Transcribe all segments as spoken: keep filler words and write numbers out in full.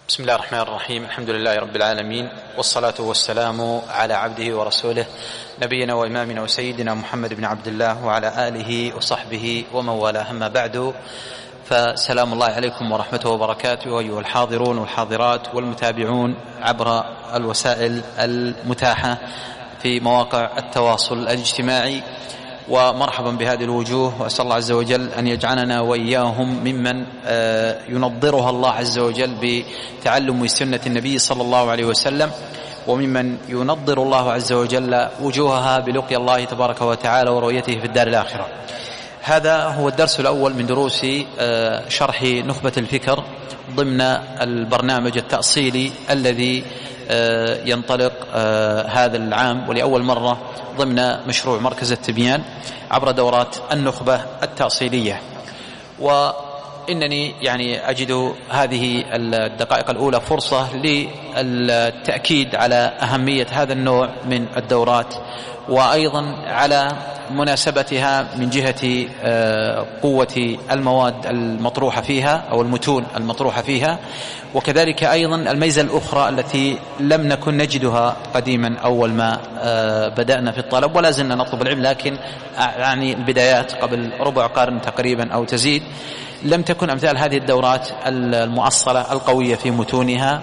بسم الله الرحمن الرحيم. الحمد لله رب العالمين، والصلاة والسلام على عبده ورسوله نبينا وإمامنا وسيدنا محمد بن عبد الله وعلى آله وصحبه ومن والاه، أما بعد، فسلام الله عليكم ورحمته وبركاته أيها الحاضرون والحاضرات والمتابعون عبر الوسائل المتاحة في مواقع التواصل الاجتماعي، ومرحبا بهذه الوجوه، وأسأل الله عز وجل أن يجعلنا وإياهم ممن ينظرها الله عز وجل بتعلم سنة النبي صلى الله عليه وسلم، وممن ينظر الله عز وجل وجوهها بلقيا الله تبارك وتعالى ورؤيته في الدار الآخرة. هذا هو الدرس الأول من دروس شرح نخبة الفكر ضمن البرنامج التأصيلي الذي ينطلق هذا العام ولأول مرة ضمن مشروع مركز التبيان عبر دورات النخبة التأصيلية. وإنني يعني أجد هذه الدقائق الأولى فرصة للتأكيد على أهمية هذا النوع من الدورات، وأيضا على مناسبتها من جهة قوة المواد المطروحة فيها أو المتون المطروحة فيها، وكذلك أيضا الميزة الأخرى التي لم نكن نجدها قديما أول ما بدأنا في الطلب، ولا زلنا نطلب العلم، لكن يعني البدايات قبل ربع قرن تقريبا أو تزيد لم تكن أمثال هذه الدورات المؤصلة القوية في متونها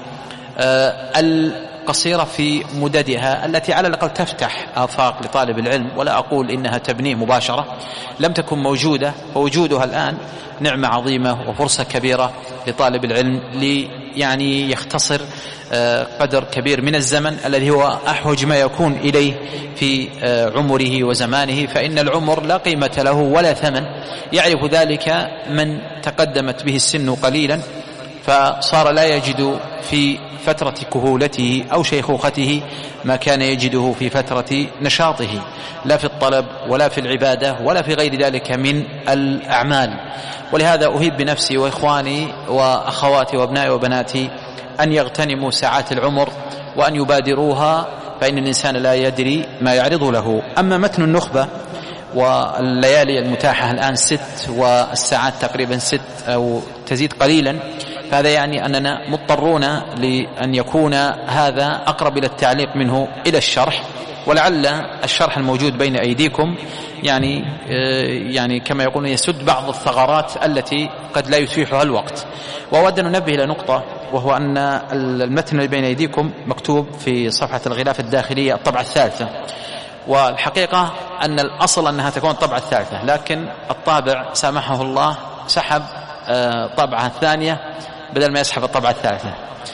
قصيرة في مددها التي على الأقل تفتح آفاق لطالب العلم، ولا أقول إنها تبنيه مباشرة، لم تكن موجودة، ووجودها الآن نعمة عظيمة وفرصة كبيرة لطالب العلم لي يعني يختصر قدر كبير من الزمن الذي هو أحوج ما يكون إليه في عمره وزمانه، فإن العمر لا قيمة له ولا ثمن، يعرف ذلك من تقدمت به السن قليلا فصار لا يجد في فترة كهولته أو شيخوخته ما كان يجده في فترة نشاطه، لا في الطلب ولا في العبادة ولا في غير ذلك من الأعمال. ولهذا أهيب بنفسي وإخواني وأخواتي وأبنائي وبناتي أن يغتنموا ساعات العمر وأن يبادروها، فإن الإنسان لا يدري ما يعرض له. أما متن النخبة والليالي المتاحة الآن ست، والساعات تقريبا ست أو تزيد قليلا، فهذا يعني أننا مضطرون لأن يكون هذا أقرب إلى التعليق منه إلى الشرح، ولعل الشرح الموجود بين أيديكم يعني يعني كما يقولون يسد بعض الثغرات التي قد لا يتيحها الوقت. وأود أن ننبه إلى نقطة، وهو أن المتن اللي بين أيديكم مكتوب في صفحة الغلاف الداخلية الطبعة الثالثة، والحقيقة أن الأصل أنها تكون الطبعة الثالثة، لكن الطابع سامحه الله سحب طبعة الثانية بدل ما يسحب الطبعة الثالثة،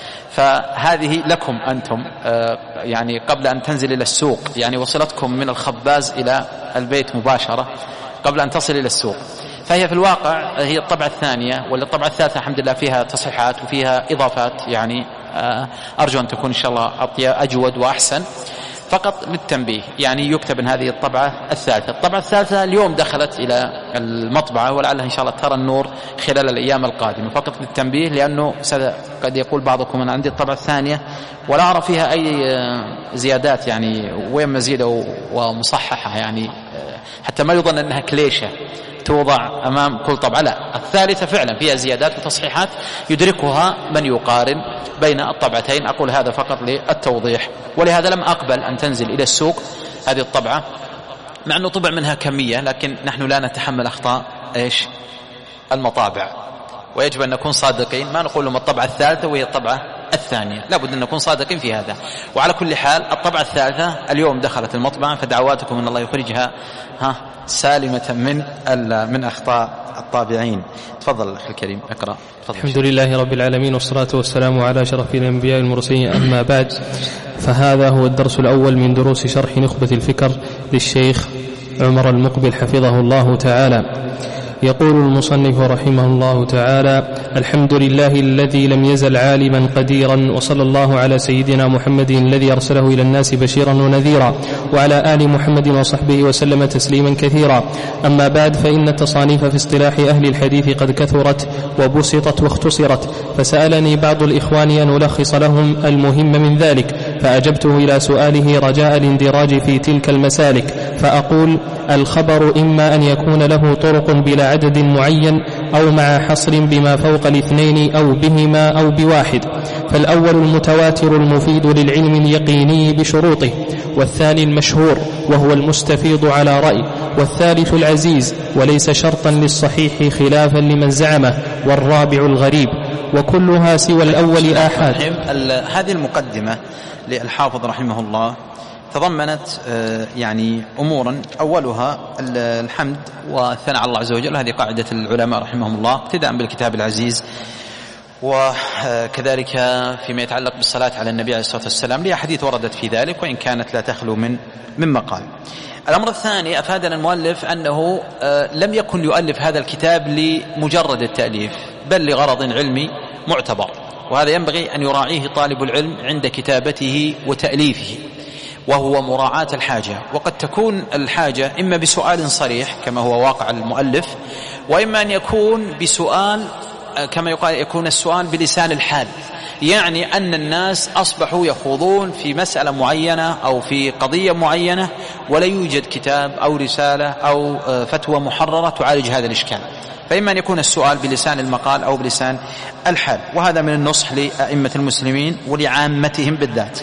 فهذه لكم أنتم يعني قبل أن تنزل إلى السوق، يعني وصلتكم من الخباز إلى البيت مباشرة قبل أن تصل إلى السوق، فهي في الواقع هي الطبعة الثانية، والطبعة الثالثة الحمد لله فيها تصحيحات وفيها إضافات، يعني أرجو أن تكون إن شاء الله أجود وأحسن. فقط للتنبيه يعني يكتب أن هذه الطبعة الثالثة. الطبعة الثالثة اليوم دخلت إلى المطبعة، ولعلها إن شاء الله ترى النور خلال الأيام القادمة، فقط للتنبيه، لأنه قد يقول بعضكم أنا عندي الطبعة الثانية ولا أرى فيها أي زيادات، يعني وين مزيدة ومصححة، يعني حتى ما يظن أنها كليشة توضع أمام كل طبعة، لا، الثالثة فعلا فيها زيادات وتصحيحات يدركها من يقارن بين الطبعتين. أقول هذا فقط للتوضيح، ولهذا لم أقبل أن تنزل إلى السوق هذه الطبعة، مع أنه طبع منها كمية، لكن نحن لا نتحمل أخطاء إيش المطابع، ويجب أن نكون صادقين، ما نقول لهم الطبعة الثالثة وهي الطبعة الثانية، لابد أن نكون صادقين في هذا. وعلى كل حال الطبعة الثالثة اليوم دخلت المطبعة، فدعواتكم أن الله يخرجها ها سالمة من من أخطاء الطابعين. تفضل أخي الكريم اقرأ. الحمد لله رب العالمين، والصلاة والسلام على شرف الأنبياء المرسلين، أما بعد، فهذا هو الدرس الأول من دروس شرح نخبة الفكر للشيخ عمر المقبل حفظه الله تعالى. يقول المصنف رحمه الله تعالى: الحمد لله الذي لم يزل عالما قديرا، وصلى الله على سيدنا محمد الذي أرسله إلى الناس بشيرا ونذيرا، وعلى آل محمد وصحبه وسلم تسليما كثيرا. أما بعد، فإن التصانيف في اصطلاح أهل الحديث قد كثرت وبسطت واختصرت، فسألني بعض الإخوان أن ألخص لهم المهم من ذلك، فأجبته إلى سؤاله رجاء الاندراج في تلك المسالك، فأقول: الخبر إما أن يكون له طرق بلا عدد معين، أو مع حصر بما فوق الاثنين أو بهما أو بواحد. فالأول المتواتر المفيد للعلم اليقيني بشروطه، والثاني المشهور وهو المستفيض على رأي، والثالث العزيز وليس شرطا للصحيح خلافا لمن زعمه، والرابع الغريب، وكلها سوى الأول آحاد. هذه المقدمة للحافظ رحمه الله تضمنت يعني أمورا، أولها الحمد والثناء على الله عز وجل، هذه قاعدة العلماء رحمهم الله ابتداء بالكتاب العزيز، وكذلك فيما يتعلق بالصلاة على النبي عليه الصلاة والسلام لأحاديث وردت في ذلك وإن كانت لا تخلو من من مقال. الأمر الثاني، أفادنا المؤلف أنه لم يكن يؤلف هذا الكتاب لمجرد التأليف بل لغرض علمي معتبر، وهذا ينبغي أن يراعيه طالب العلم عند كتابته وتأليفه، وهو مراعاة الحاجة. وقد تكون الحاجة إما بسؤال صريح كما هو واقع المؤلف، وإما أن يكون بسؤال كما يقال يكون السؤال بلسان الحال، يعني أن الناس أصبحوا يخوضون في مسألة معينة أو في قضية معينة ولا يوجد كتاب أو رسالة أو فتوى محررة تعالج هذا الإشكال، فإما أن يكون السؤال بلسان المقال أو بلسان الحال، وهذا من النصح لأئمة المسلمين ولعامتهم بالذات.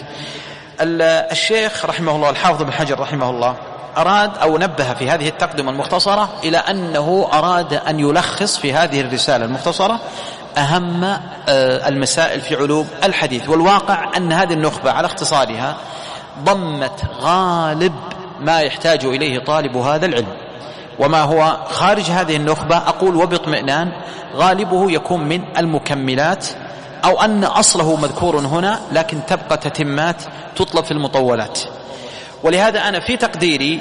الشيخ رحمه الله الحافظ بن حجر رحمه الله أراد أو نبه في هذه التقدمة المختصرة إلى أنه أراد أن يلخص في هذه الرسالة المختصرة أهم المسائل في علوم الحديث. والواقع أن هذه النخبة على اختصارها ضمت غالب ما يحتاج إليه طالب هذا العلم، وما هو خارج هذه النخبة أقول وباطمئنان غالبه يكون من المكملات، أو أن أصله مذكور هنا لكن تبقى تتمات تطلب في المطولات. ولهذا أنا في تقديري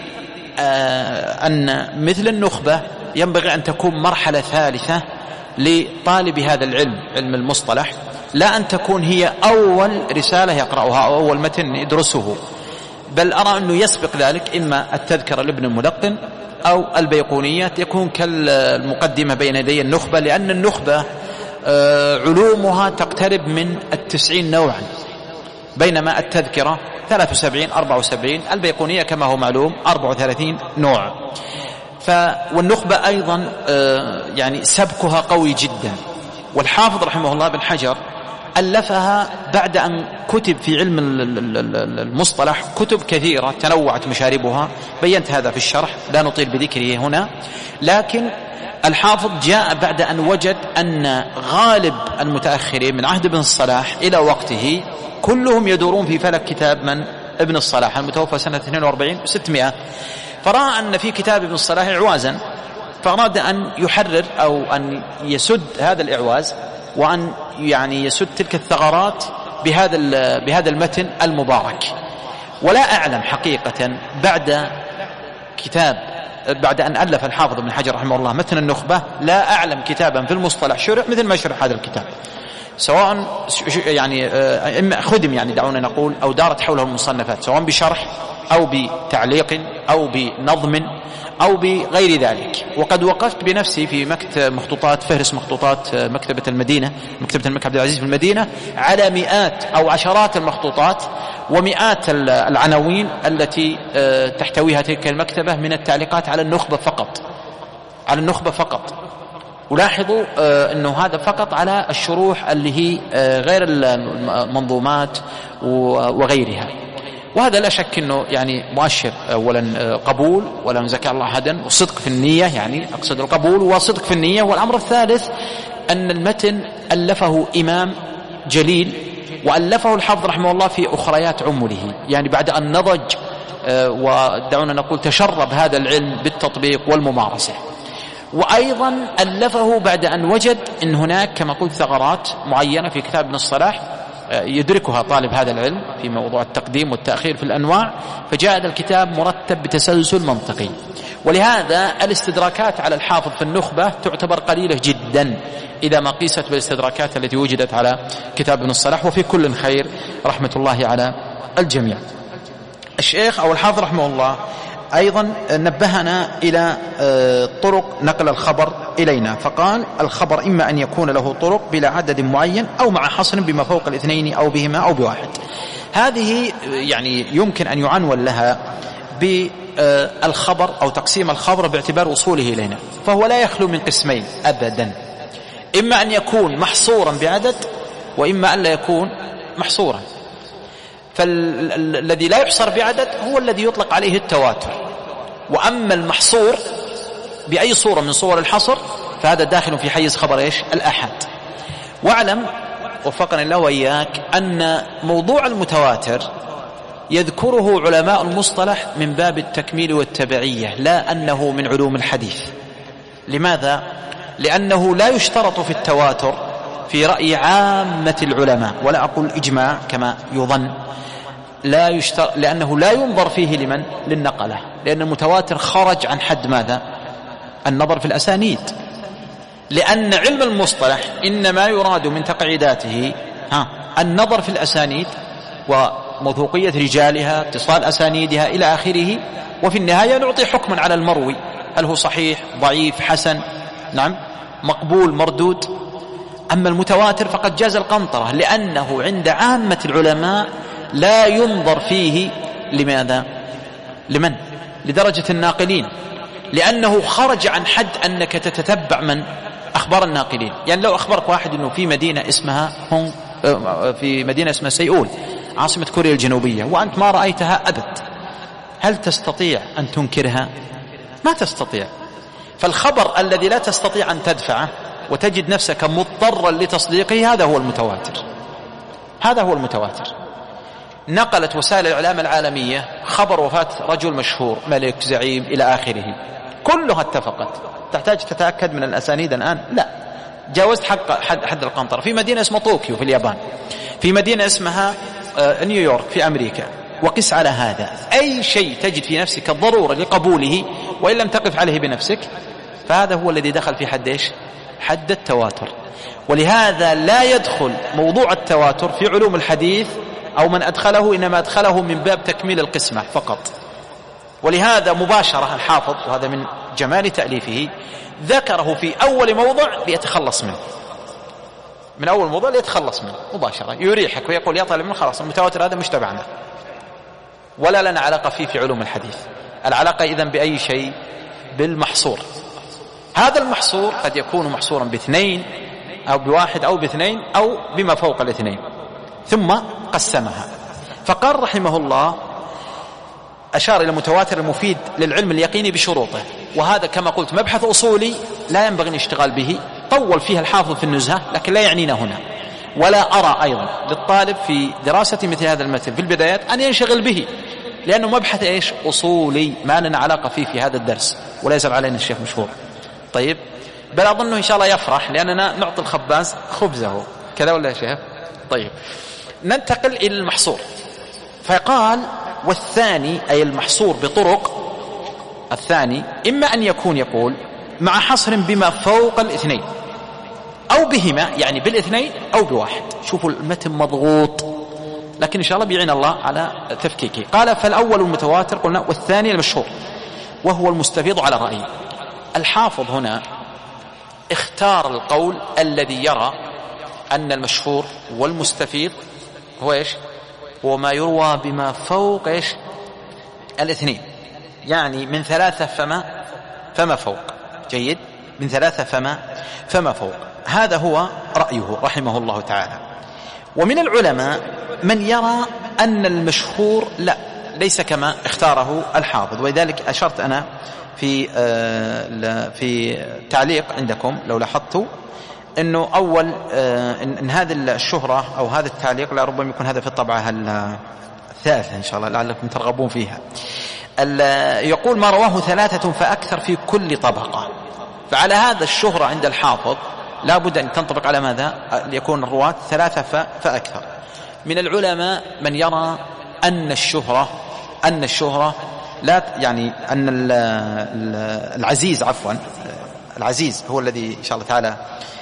آه أن مثل النخبة ينبغي أن تكون مرحلة ثالثة لطالب هذا العلم، علم المصطلح، لا أن تكون هي أول رسالة يقرأها أو أول متن يدرسه، بل أرى أنه يسبق ذلك إما التذكرة لابن الملقن أو البيقونيات، يكون كالمقدمة بين يدي النخبة، لأن النخبة آه علومها تقترب من التسعين نوعا، بينما التذكرة ثلاثة وسبعين أربعة وسبعين، البيقونية كما هو معلوم أربعة وثلاثين نوع. ف والنخبة أيضا آه يعني سبكها قوي جدا، والحافظ رحمه الله بن حجر ألفها بعد أن كتب في علم المصطلح كتب كثيرة تنوعت مشاربها، بينت هذا في الشرح لا نطيل بذكره هنا، لكن الحافظ جاء بعد أن وجد أن غالب المتأخرين من عهد ابن الصلاح إلى وقته كلهم يدورون في فلك كتاب من ابن الصلاح المتوفى سنة اثنين وأربعين وستمائة، فرأى أن في كتاب ابن الصلاح إعوازا، فأراد أن يحرر أو أن يسد هذا الإعواز وأن يعني يسد تلك الثغرات بهذا بهذا المتن المبارك. ولا أعلم حقيقة بعد كتاب بعد أن ألف الحافظ ابن حجر رحمه الله متن النخبة لا أعلم كتابا في المصطلح شرح مثل ما شرح هذا الكتاب، سواء يعني إما خدم يعني دعونا نقول أو دارت حوله المصنفات سواء بشرح أو بتعليق أو بنظم أو بغير ذلك. وقد وقفت بنفسي في مكتب مخطوطات فهرس مخطوطات مكتبة المدينة مكتبة الملك عبد العزيز في المدينة على مئات أو عشرات المخطوطات ومئات العناوين التي تحتويها تلك المكتبة من التعليقات على النخبة فقط، على النخبة فقط. ولاحظوا أنه هذا فقط على الشروح اللي هي غير المنظومات وغيرها، وهذا لا شك أنه يعني مؤشر أولا قبول ولا مزكى الله أحدا وصدق في النية، يعني أقصد القبول وصدق في النية. والأمر الثالث أن المتن ألفه إمام جليل وألفه الحافظ رحمه الله في أخريات عمره، يعني بعد أن نضج ودعونا نقول تشرب هذا العلم بالتطبيق والممارسة. وأيضا ألفه بعد أن وجد أن هناك كما قلت ثغرات معينة في كتاب ابن الصلاح يدركها طالب هذا العلم في موضوع التقديم والتأخير في الأنواع، فجاء هذا الكتاب مرتب بتسلسل منطقي. ولهذا الاستدراكات على الحافظ في النخبة تعتبر قليلة جدا إذا ما قيست بالاستدراكات التي وجدت على كتاب ابن الصلاح، وفي كل خير رحمة الله على الجميع. الشيخ أو الحافظ رحمه الله أيضا نبهنا إلى طرق نقل الخبر إلينا، فقال الخبر إما أن يكون له طرق بلا عدد معين أو مع حصر بما فوق الاثنين أو بهما أو بواحد. هذه يعني يمكن أن يعنون لها بالخبر أو تقسيم الخبر باعتبار وصوله إلينا، فهو لا يخلو من قسمين أبدا، إما أن يكون محصورا بعدد وإما أن لا يكون محصورا. فالذي لا يحصر بعدد هو الذي يطلق عليه التواتر، وأما المحصور بأي صورة من صور الحصر فهذا داخل في حيز خبر إيش؟ الأحد. واعلم وفقنا الله وإياك أن موضوع المتواتر يذكره علماء المصطلح من باب التكميل والتبعية، لا أنه من علوم الحديث. لماذا؟ لأنه لا يشترط في التواتر في رأي عامة العلماء، ولا أقول إجماع كما يظن، لا يشترط، لأنه لا ينظر فيه لمن؟ للنقلة، لأن المتواتر خرج عن حد ماذا؟ النظر في الأسانيد، لأن علم المصطلح إنما يراد من تقعيداته ها النظر في الأسانيد وموثوقية رجالها، اتصال أسانيدها إلى آخره، وفي النهاية نعطي حكما على المروي، هل هو صحيح، ضعيف، حسن، نعم، مقبول، مردود. أما المتواتر فقد جاز القنطرة، لأنه عند عامة العلماء لا ينظر فيه لماذا؟ لمن؟ لدرجة الناقلين، لأنه خرج عن حد أنك تتتبع من؟ أخبار الناقلين. يعني لو أخبرك واحد أنه في مدينة اسمها هونغ، في مدينة اسمها سيئول عاصمة كوريا الجنوبية، وأنت ما رأيتها أبد، هل تستطيع أن تنكرها؟ ما تستطيع. فالخبر الذي لا تستطيع أن تدفعه وتجد نفسك مضطرا لتصديقه هذا هو المتواتر، هذا هو المتواتر. نقلت وسائل الإعلام العالمية خبر وفاة رجل مشهور، ملك، زعيم، إلى آخره، كلها اتفقت. تحتاج تتأكد من الأسانيد الآن؟ لا، جاوزت حق حد, حد القنطرة. في مدينة اسمها طوكيو في اليابان، في مدينة اسمها نيويورك في أمريكا، وقس على هذا أي شيء تجد في نفسك الضرورة لقبوله وإن لم تقف عليه بنفسك، فهذا هو الذي دخل في حد إيش؟ حد التواتر. ولهذا لا يدخل موضوع التواتر في علوم الحديث، أو من أدخله إنما أدخله من باب تكميل القسمة فقط. ولهذا مباشرة الحافظ، وهذا من جمال تأليفه، ذكره في أول موضع ليتخلص منه، من أول موضع ليتخلص منه مباشرة، يريحك ويقول يا طالب من خلاص المتواتر هذا مش تبعنا ولا لنا علاقة فيه في علوم الحديث. العلاقة إذن بأي شيء؟ بالمحصور. هذا المحصور قد يكون محصورا باثنين أو بواحد أو باثنين أو بما فوق الاثنين، ثم قسمها. فقال رحمه الله أشار إلى المتواتر المفيد للعلم اليقيني بشروطه، وهذا كما قلت مبحث أصولي لا ينبغي الاشتغال به، طول فيها الحافظ في النزهة، لكن لا يعنينا هنا. ولا أرى أيضا للطالب في دراسة مثل هذا المتن في البدايات أن ينشغل به، لأنه مبحث إيش؟ أصولي، ما لنا علاقة فيه في هذا الدرس، ولا يزعل علينا الشيخ مشهور. طيب، بل أظنه إن شاء الله يفرح، لأننا نعطي الخباز خبزه، كذا ولا يا شيخ؟ طيب، ننتقل إلى المحصور. فقال والثاني أي المحصور بطرق، الثاني إما أن يكون يقول مع حصر بما فوق الاثنين أو بهما، يعني بالاثنين أو بواحد. شوفوا المتن مضغوط، لكن إن شاء الله بيعين الله على تفكيكه. قال فالأول المتواتر قلنا، والثاني المشهور وهو المستفيض على رأيه. الحافظ هنا اختار القول الذي يرى أن المشهور والمستفيض هو إيش؟ هو ما يروى بما فوق إيش؟ الاثنين، يعني من ثلاثة فما فما فوق. جيد، من ثلاثة فما فما فوق. هذا هو رأيه رحمه الله تعالى. ومن العلماء من يرى أن المشهور لا، ليس كما اختاره الحافظ. ولذلك أشرت أنا في في تعليق عندكم لو لاحظتوا أنه أول إن هذه الشهرة أو هذا التعليق لا ربما يكون هذا في الطبعة الثالثة إن شاء الله لعلكم ترغبون فيها. يقول ما رواه ثلاثة فأكثر في كل طبقة. فعلى هذا الشهرة عند الحافظ لا بد أن تنطبق على ماذا؟ ليكون الرواة ثلاثة فأكثر. من العلماء من يرى أن الشهرة أن الشهرة لا، يعني أن العزيز عفوا العزيز هو الذي إن شاء الله تعالى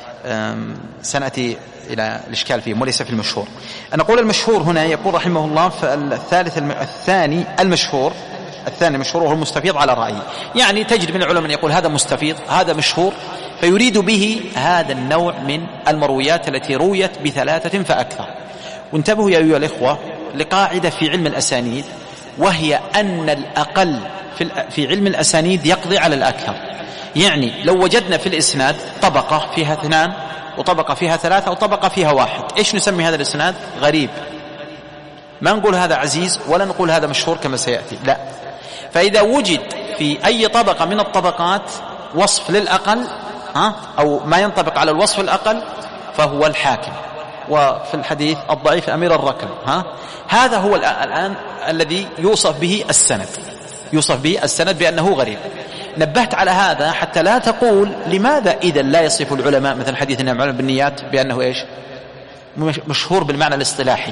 سنأتي إلى الإشكال فيه وليس في المشهور. أنا أقول المشهور هنا يقول رحمه الله فالثالث الثاني المشهور الثاني المشهور هو المستفيض على رأيه. يعني تجد من العلماء يقول هذا مستفيض هذا مشهور، فيريد به هذا النوع من المرويات التي رويت بثلاثة فأكثر. وانتبهوا يا أيها الإخوة لقاعدة في علم الأسانيد وهي أن الأقل في علم الأسانيد يقضي على الأكثر. يعني لو وجدنا في الإسناد طبقة فيها اثنان وطبقة فيها ثلاثة وطبقة فيها واحد، إيش نسمي هذا الإسناد؟ غريب. ما نقول هذا عزيز ولا نقول هذا مشهور كما سيأتي، لا. فإذا وجد في أي طبقة من الطبقات وصف للأقل ها أو ما ينطبق على الوصف الأقل فهو الحاكم، وفي الحديث الضعيف أمير الركب. ها هذا هو الآن الذي يوصف به السند، يوصف به السند بأنه غريب. نبهت على هذا حتى لا تقول لماذا إذا لا يصف العلماء مثل حديث إنما الأعمال بالنيات بأنه إيش مشهور بالمعنى الاصطلاحي،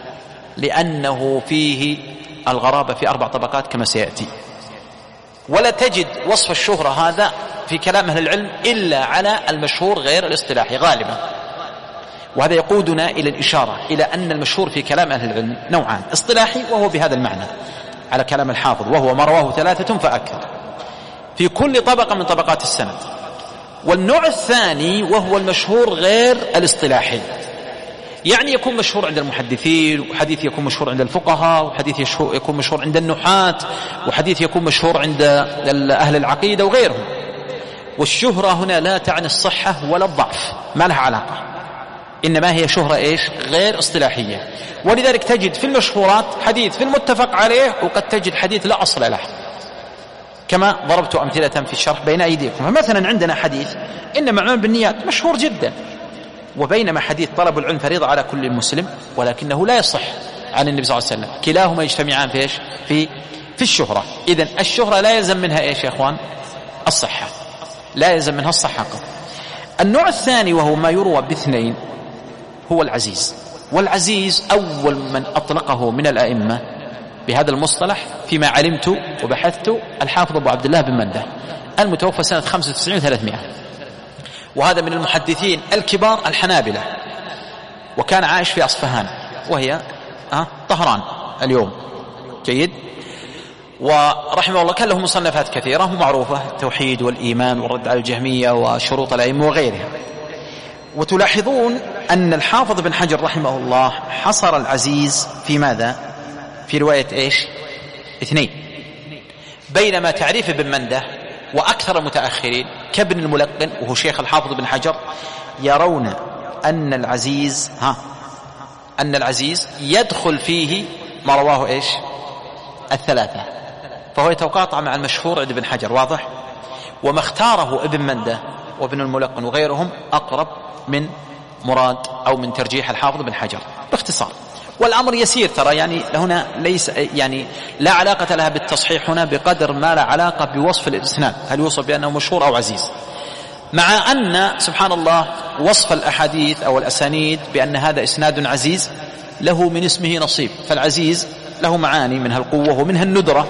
لأنه فيه الغرابة في أربع طبقات كما سيأتي. ولا تجد وصف الشهرة هذا في كلام أهل العلم إلا على المشهور غير الاصطلاحي غالبا. وهذا يقودنا إلى الإشارة إلى أن المشهور في كلام أهل العلم نوعان: اصطلاحي وهو بهذا المعنى على كلام الحافظ، وهو ما رواه ثلاثة فأكثر في كل طبقة من طبقات السند. والنوع الثاني وهو المشهور غير الاصطلاحي، يعني يكون مشهور عند المحدثين، وحديث يكون مشهور عند الفقهاء، وحديث يكون مشهور عند النحاة، وحديث يكون مشهور عند أهل العقيدة وغيرهم. والشهرة هنا لا تعني الصحة ولا الضعف، ما لها علاقة، إنما هي شهرة إيش غير اصطلاحية. ولذلك تجد في المشهورات حديث في المتفق عليه، وقد تجد حديث لا أصل له، كما ضربت أمثلة في الشرح بين أيديكم. فمثلا عندنا حديث إنما الأعمال بالنيات مشهور جدا، وبينما حديث طلب العلم فريضة على كل مسلم ولكنه لا يصح عن النبي صلى الله عليه وسلم، كلاهما يجتمعان في إيش في في الشهرة. إذن الشهرة لا يلزم منها إيش يا أخوان؟ الصحة، لا يلزم منها الصحة. النوع الثاني وهو ما يروى باثنين هو العزيز. والعزيز أول من أطلقه من الأئمة بهذا المصطلح فيما علمت وبحثت الحافظ أبو عبد الله بن منده المتوفى سنة خمسة وتسعين وثلاثمائة، وهذا من المحدثين الكبار الحنابلة، وكان عايش في أصفهان وهي أه طهران اليوم. جيد. ورحمه الله كان له مصنفات كثيرة ومعروفة: التوحيد والإيمان والرد على الجهمية وشروط الأئمة وغيرها. وتلاحظون أن الحافظ بن حجر رحمه الله حصر العزيز في ماذا؟ في رواية إيش؟ اثنين، بينما تعريف ابن منده وأكثر المتأخرين كابن الملقن وهو شيخ الحافظ بن حجر يرون أن العزيز ها أن العزيز يدخل فيه ما رواه إيش؟ الثلاثة، فهو يتقاطع مع المشهور عند ابن حجر. واضح؟ وما اختاره ابن منده وابن الملقن وغيرهم أقرب من مراد أو من ترجيح الحافظ بن حجر باختصار. والأمر يسير ترى، يعني هنا ليس يعني لا علاقة لها بالتصحيح هنا بقدر ما لا علاقة بوصف الإسناد، هل يوصف بأنه مشهور أو عزيز، مع أن سبحان الله وصف الأحاديث أو الأسانيد بأن هذا إسناد عزيز له من اسمه نصيب. فالعزيز له معاني منها القوة ومنها الندرة،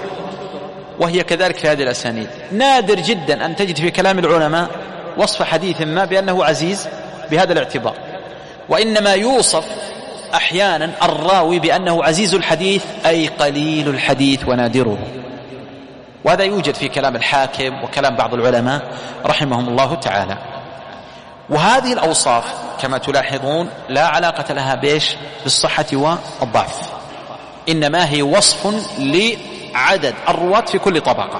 وهي كذلك في هذه الأسانيد. نادر جدا أن تجد في كلام العلماء وصف حديث ما بأنه عزيز بهذا الاعتبار، وإنما يوصف أحيانا الراوي بأنه عزيز الحديث أي قليل الحديث ونادره، وهذا يوجد في كلام الحاكم وكلام بعض العلماء رحمهم الله تعالى. وهذه الأوصاف كما تلاحظون لا علاقة لها بيش بالصحة والضعف، إنما هي وصف لعدد الرواة في كل طبقة.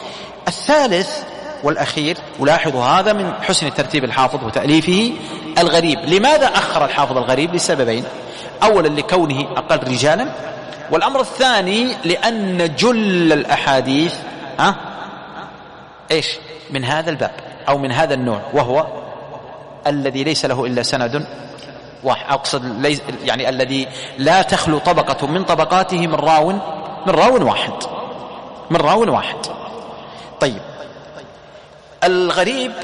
الثالث والأخير، ولاحظوا هذا من حسن ترتيب الحافظ وتأليفه، الغريب. لماذا أخر الحافظ الغريب؟ لسببين: أولا لكونه أقل رجالا، والأمر الثاني لأن جل الأحاديث ها إيش من هذا الباب أو من هذا النوع، وهو الذي ليس له إلا سند واحد، أقصد ليس يعني الذي لا تخلو طبقة من طبقاته من راو من راو واحد من راو واحد. طيب، الغريب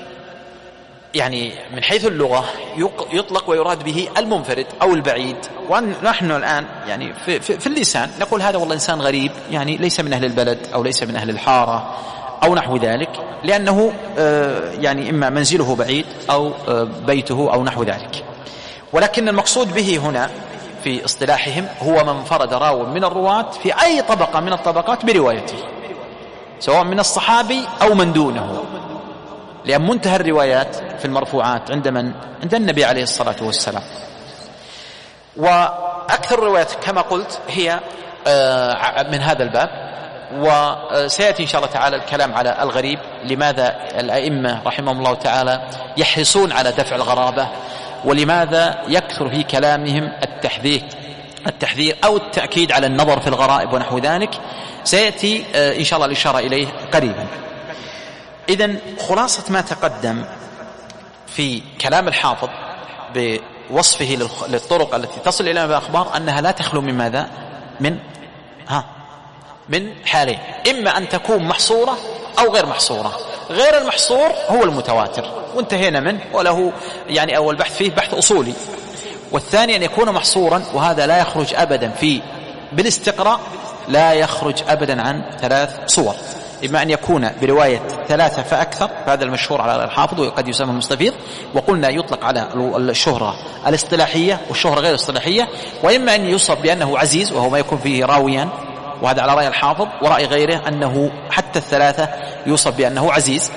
يعني من حيث اللغة يطلق ويراد به المنفرد أو البعيد، ونحن الآن يعني في, في, في اللسان نقول هذا والله إنسان غريب، يعني ليس من أهل البلد أو ليس من أهل الحارة أو نحو ذلك، لأنه يعني إما منزله بعيد أو بيته أو نحو ذلك. ولكن المقصود به هنا في اصطلاحهم هو من فرد راو من الرواة في أي طبقة من الطبقات بروايته، سواء من الصحابي أو من دونه، لأن منتهى الروايات في المرفوعات عند من؟ عند النبي عليه الصلاة والسلام. وأكثر الروايات كما قلت هي من هذا الباب. وسيأتي إن شاء الله تعالى الكلام على الغريب، لماذا الأئمة رحمهم الله تعالى يحرصون على دفع الغرابة، ولماذا يكثر في كلامهم التحذير التحذير أو التأكيد على النظر في الغرائب ونحو ذلك. سيأتي إن شاء الله الإشارة إليه قريبا. إذن خلاصة ما تقدم في كلام الحافظ بوصفه للطرق التي تصل إلى الأخبار أنها لا تخلو من ماذا؟ من ها من حالين، إما أن تكون محصورة أو غير محصورة. غير المحصور هو المتواتر وانتهينا منه، وله يعني أول بحث فيه بحث أصولي. والثاني أن يكون محصورا، وهذا لا يخرج أبدا في بالاستقراء لا يخرج أبدا عن ثلاث صور، إما أن يكون برواية ثلاثة فأكثر، فهذا المشهور على الحافظ وقد يسمى المستفيض، وقلنا يطلق على الشهرة الاصطلاحية والشهرة غير الاصطلاحية، وإما أن يوصف بأنه عزيز وهو ما يكون فيه راويا، وهذا على رأي الحافظ، ورأي غيره أنه حتى الثلاثة يوصف بأنه عزيز.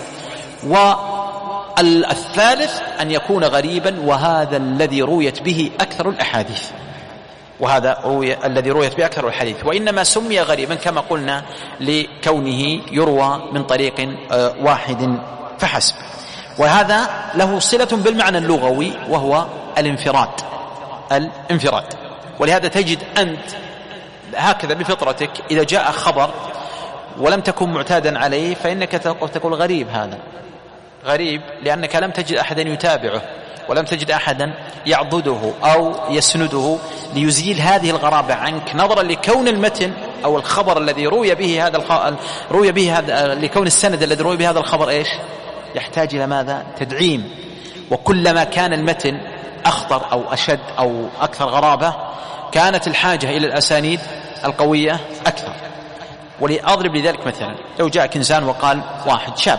والثالث أن يكون غريبا، وهذا الذي رويت به أكثر الأحاديث، وهذا روي الذي رويت به أكثر الحديث، وإنما سمي غريبا كما قلنا لكونه يروى من طريق واحد فحسب. وهذا له صلة بالمعنى اللغوي وهو الانفراد الانفراد ولهذا تجد أنت هكذا بفطرتك إذا جاء خبر ولم تكن معتادا عليه فإنك تقول غريب، هذا غريب لأنك لم تجد أحدا يتابعه ولم تجد أحدا يعضده أو يسنده ليزيل هذه الغرابة عنك، نظرا لكون المتن أو الخبر الذي روي به هذا الخ... روي به هذا لكون السند الذي روي به هذا الخبر إيش يحتاج إلى ماذا؟ تدعيم. وكلما كان المتن أخطر أو أشد أو أكثر غرابة كانت الحاجة إلى الأسانيد القوية أكثر. ولأضرب لذلك مثلا، لو جاءك إنسان وقال واحد شاب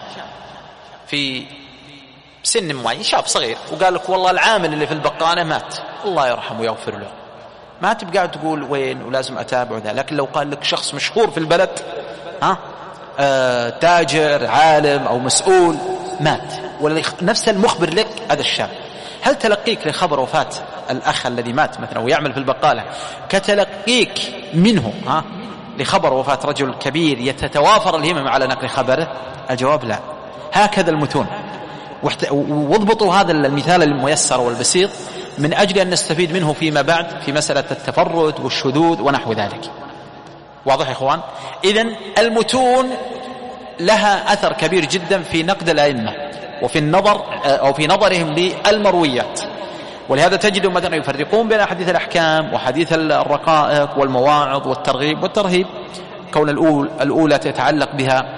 في سن معين، شاب صغير، وقال لك والله العامل اللي في البقالة مات الله يرحمه ويغفر له، ما تبقى تقول وين ولازم أتابع ذا. لكن لو قال لك شخص مشهور في البلد، ها آه تاجر عالم أو مسؤول مات، ونفس المخبر لك هذا الشاب، هل تلقيك لخبر وفاة الأخ الذي مات مثلا ويعمل في البقالة كتلقيك منه ها لخبر وفاة رجل كبير يتتوافر الهمم على نقل خبره؟ الجواب لا. هكذا المتون. واضبطوا هذا المثال الميسر والبسيط من أجل أن نستفيد منه فيما بعد في مسألة التفرد والشذوذ ونحو ذلك. واضح يا إخوان؟ إذن المتون لها أثر كبير جدا في نقد الأئمة وفي النظر أو في نظرهم للمرويات. ولهذا تجد مثلا يفرقون بين حديث الأحكام وحديث الرقائق والمواعظ والترغيب والترهيب، كون الأولى تتعلق بها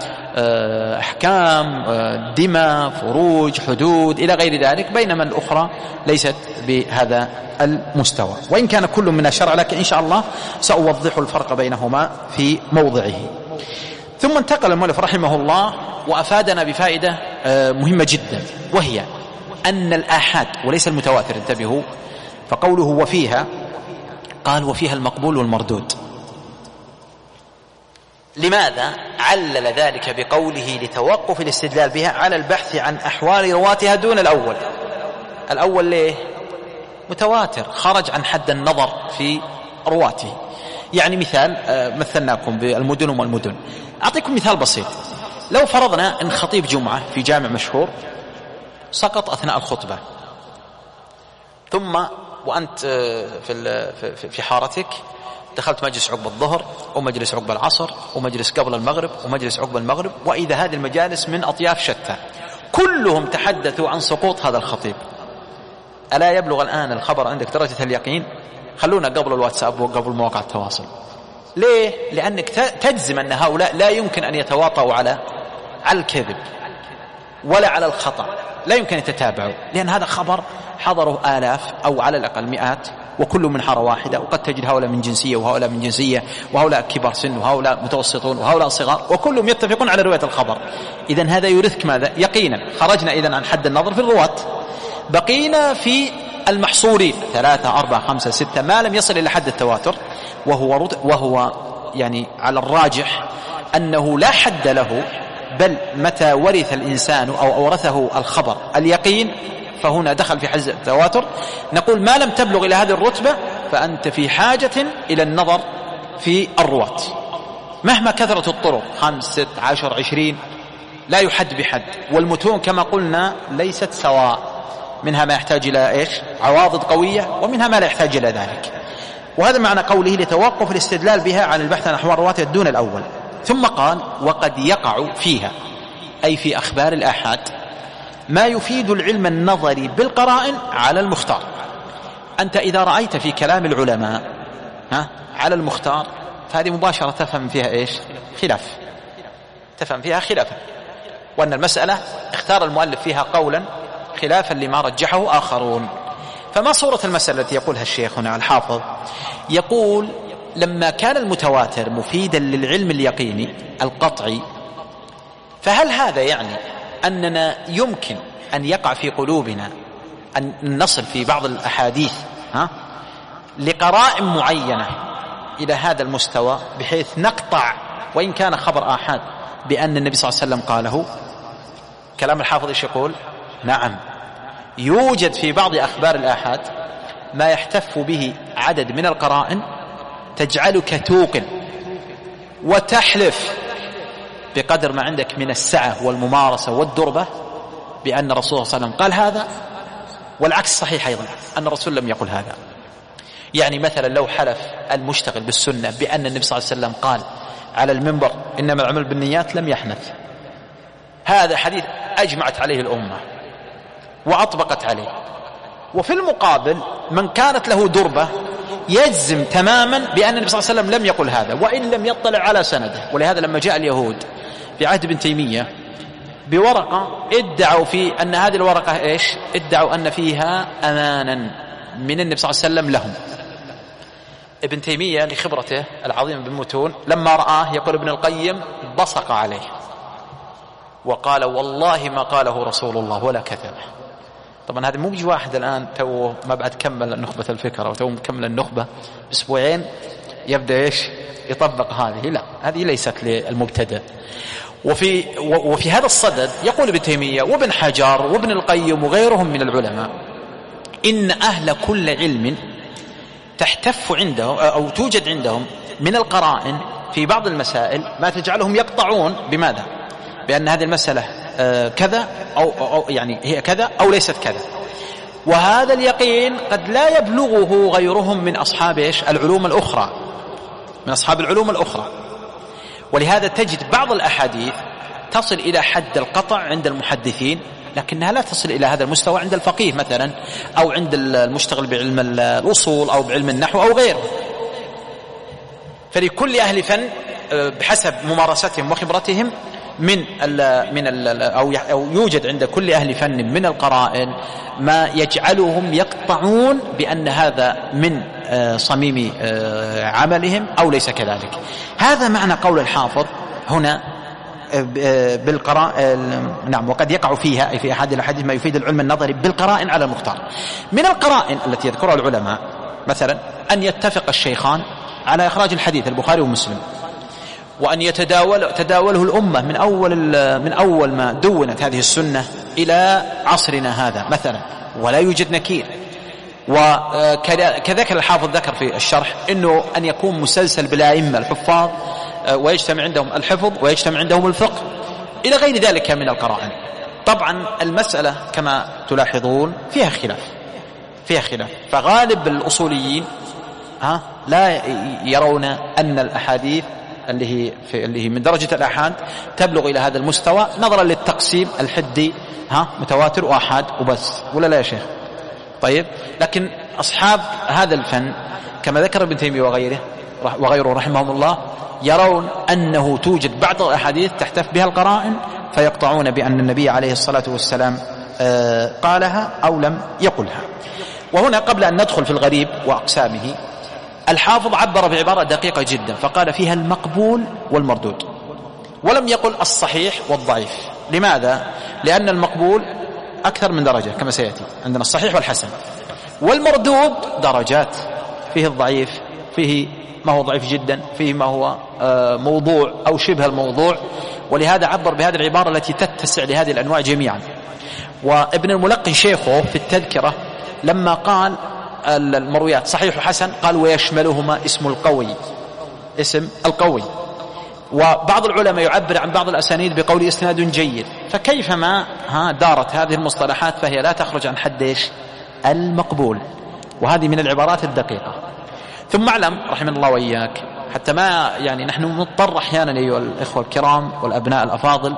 أحكام دماء فروج حدود إلى غير ذلك، بينما الأخرى ليست بهذا المستوى، وإن كان كل من شرع، لكن إن شاء الله سأوضح الفرق بينهما في موضعه. ثم انتقل المؤلف رحمه الله وأفادنا بفائدة مهمة جدا، وهي أن الآحاد وليس المتواتر، انتبهوا، فقوله وفيها قال وفيها المقبول والمردود. لماذا علل ذلك بقوله لتوقف الاستدلال بها على البحث عن أحوال رواتها دون الأول؟ الأول ليه؟ متواتر خرج عن حد النظر في رواته. يعني مثال مثلناكم بالمدن والمدن، أعطيكم مثال بسيط. لو فرضنا أن خطيب جمعة في جامع مشهور سقط أثناء الخطبة، ثم وأنت في في حارتك دخلت مجلس عقب الظهر ومجلس عقب العصر ومجلس قبل المغرب ومجلس عقب المغرب، وإذا هذه المجالس من أطياف شتى كلهم تحدثوا عن سقوط هذا الخطيب، ألا يبلغ الآن الخبر عندك درجة اليقين؟ خلونا قبل الواتساب وقبل مواقع التواصل. ليه؟ لأنك تجزم أن هؤلاء لا يمكن أن يتواطؤوا على على الكذب ولا على الخطأ، لا يمكن أن يتتابعوا، لأن هذا خبر حضره آلاف أو على الأقل مئات، وكل من حارة واحدة، وقد تجد هؤلاء من جنسية وهؤلاء من جنسية وهؤلاء كبار سن وهؤلاء متوسطون وهؤلاء صغار، وكلهم يتفقون على رواية الخبر. إذن هذا يورثك ماذا؟ يقينا. خرجنا إذن عن حد النظر في الرواة، بقينا في المحصورين ثلاثة أربعة خمسة ستة ما لم يصل إلى حد التواتر، وهو وهو يعني على الراجح أنه لا حد له، بل متى ورث الإنسان أو أورثه الخبر اليقين فهنا دخل في حيز التواتر. نقول ما لم تبلغ إلى هذه الرتبة فأنت في حاجة إلى النظر في الرواة مهما كثرت الطرق، خمس ست عشر عشرين، لا يحد بحد. والمتون كما قلنا ليست سواء، منها ما يحتاج إلى إيش؟ عواضد قوية، ومنها ما لا يحتاج إلى ذلك. وهذا معنى قوله لتوقف الاستدلال بها عن البحث عن أحوال الرواة دون الأول. ثم قال وقد يقع فيها، أي في أخبار الآحاد، ما يفيد العلم النظري بالقرائن على المختار. أنت إذا رأيت في كلام العلماء ها على المختار، فهذه مباشرة تفهم فيها إيش؟ خلاف، تفهم فيها خلافا، وأن المسألة اختار المؤلف فيها قولا خلافا لما رجحه آخرون. فما صورة المسألة التي يقولها الشيخ هنا الحافظ؟ يقول لما كان المتواتر مفيدا للعلم اليقيني القطعي، فهل هذا يعني أننا يمكن أن يقع في قلوبنا أن نصل في بعض الأحاديث ها لقرائن معينة إلى هذا المستوى بحيث نقطع وإن كان خبر آحاد بأن النبي صلى الله عليه وسلم قاله؟ كلام الحافظ إيش يقول؟ نعم، يوجد في بعض أخبار الآحاد ما يحتف به عدد من القرائن تجعلك توقن وتحلف بقدر ما عندك من السعة والممارسة والدربة بأن الرسول صلى الله عليه وسلم قال هذا، والعكس صحيح أيضا، أن الرسول لم يقل هذا. يعني مثلا لو حلف المشتغل بالسنة بأن النبي صلى الله عليه وسلم قال على المنبر إنما العمل بالنيات، لم يحنث. هذا حديث أجمعت عليه الأمة وأطبقت عليه. وفي المقابل من كانت له دربة يجزم تماما بأن النبي صلى الله عليه وسلم لم يقل هذا وإن لم يطلع على سنده. ولهذا لما جاء اليهود في عهد ابن تيمية بورقة ادعوا في أن هذه الورقة إيش؟ ادعوا أن فيها أمانا من النبي صلى الله عليه وسلم لهم. ابن تيمية لخبرته العظيمة بالمتون لما رآه يقول ابن القيم بصق عليه وقال والله ما قاله رسول الله ولا كذبه. طبعا هذا مو بيجي واحد الآن تو ما بعد كمل نخبة الفكرة أو تو مكمل النخبة بأسبوعين يبدأ إيش يطبق هذه، لا، هذه ليست للمبتدئ. وفي وفي هذا الصدد يقول ابن تيمية وابن حجر وابن القيم وغيرهم من العلماء إن أهل كل علم تحتف عندهم أو توجد عندهم من القرائن في بعض المسائل ما تجعلهم يقطعون بماذا؟ بأن هذه المسألة كذا أو, أو يعني هي كذا أو ليست كذا. وهذا اليقين قد لا يبلغه غيرهم من أصحاب إيش؟ العلوم الأخرى، من أصحاب العلوم الأخرى. ولهذا تجد بعض الأحاديث تصل إلى حد القطع عند المحدثين لكنها لا تصل إلى هذا المستوى عند الفقيه مثلا أو عند المشتغل بعلم الأصول أو بعلم النحو أو غيره. فلكل أهل فن بحسب ممارستهم وخبرتهم من ال من ال أو يوجد عند كل أهل فن من القرائن ما يجعلهم يقطعون بأن هذا من صميم عملهم أو ليس كذلك. هذا معنى قول الحافظ هنا بالقرائن. نعم، وقد يقع فيها أي في أحد الأحاديث ما يفيد العلم النظري بالقرائن على المختار. من القرائن التي يذكرها العلماء مثلا أن يتفق الشيخان على إخراج الحديث البخاري ومسلم، وأن يتداول تداوله الأمة من أول من أول ما دونت هذه السنة إلى عصرنا هذا مثلا، ولا يوجد نكير. وكذلك الحافظ ذكر في الشرح إنه أن يكون مسلسل بالأئمة الحفاظ ويجتمع عندهم الحفظ ويجتمع عندهم الفقه إلى غير ذلك من القرائن. طبعا المسألة كما تلاحظون فيها خلاف فيها خلاف فغالب الأصوليين ها لا يرون أن الأحاديث اللي هي في اللي هي من درجة الآحاد تبلغ إلى هذا المستوى نظرا للتقسيم الحدي، ها متواتر وآحاد وبس، ولا لا يا شيخ؟ طيب، لكن أصحاب هذا الفن كما ذكر ابن تيمية وغيره وغيره رحمهم الله يرون أنه توجد بعض الأحاديث تحتف بها القرائن فيقطعون بأن النبي عليه الصلاة والسلام قالها أو لم يقلها. وهنا قبل أن ندخل في الغريب وأقسامه الحافظ عبر بعبارة دقيقة جدا فقال فيها المقبول والمردود، ولم يقل الصحيح والضعيف. لماذا؟ لأن المقبول أكثر من درجة كما سيأتي، عندنا الصحيح والحسن، والمردود درجات، فيه الضعيف، فيه ما هو ضعيف جدا، فيه ما هو موضوع أو شبه الموضوع. ولهذا عبر بهذه العبارة التي تتسع لهذه الأنواع جميعا. وابن الملقن شيخه في التذكرة لما قال المرويات صحيح وحسن قال ويشملهما اسم القوي، اسم القوي. وبعض العلماء يعبر عن بعض الأسانيد بقول إسناد جيد، فكيفما ها دارت هذه المصطلحات فهي لا تخرج عن حد إيش؟ المقبول، وهذه من العبارات الدقيقة. ثم اعلم رحمه الله وإياك، حتى ما يعني نحن نضطر أحيانا أيها الإخوة الكرام والأبناء الأفاضل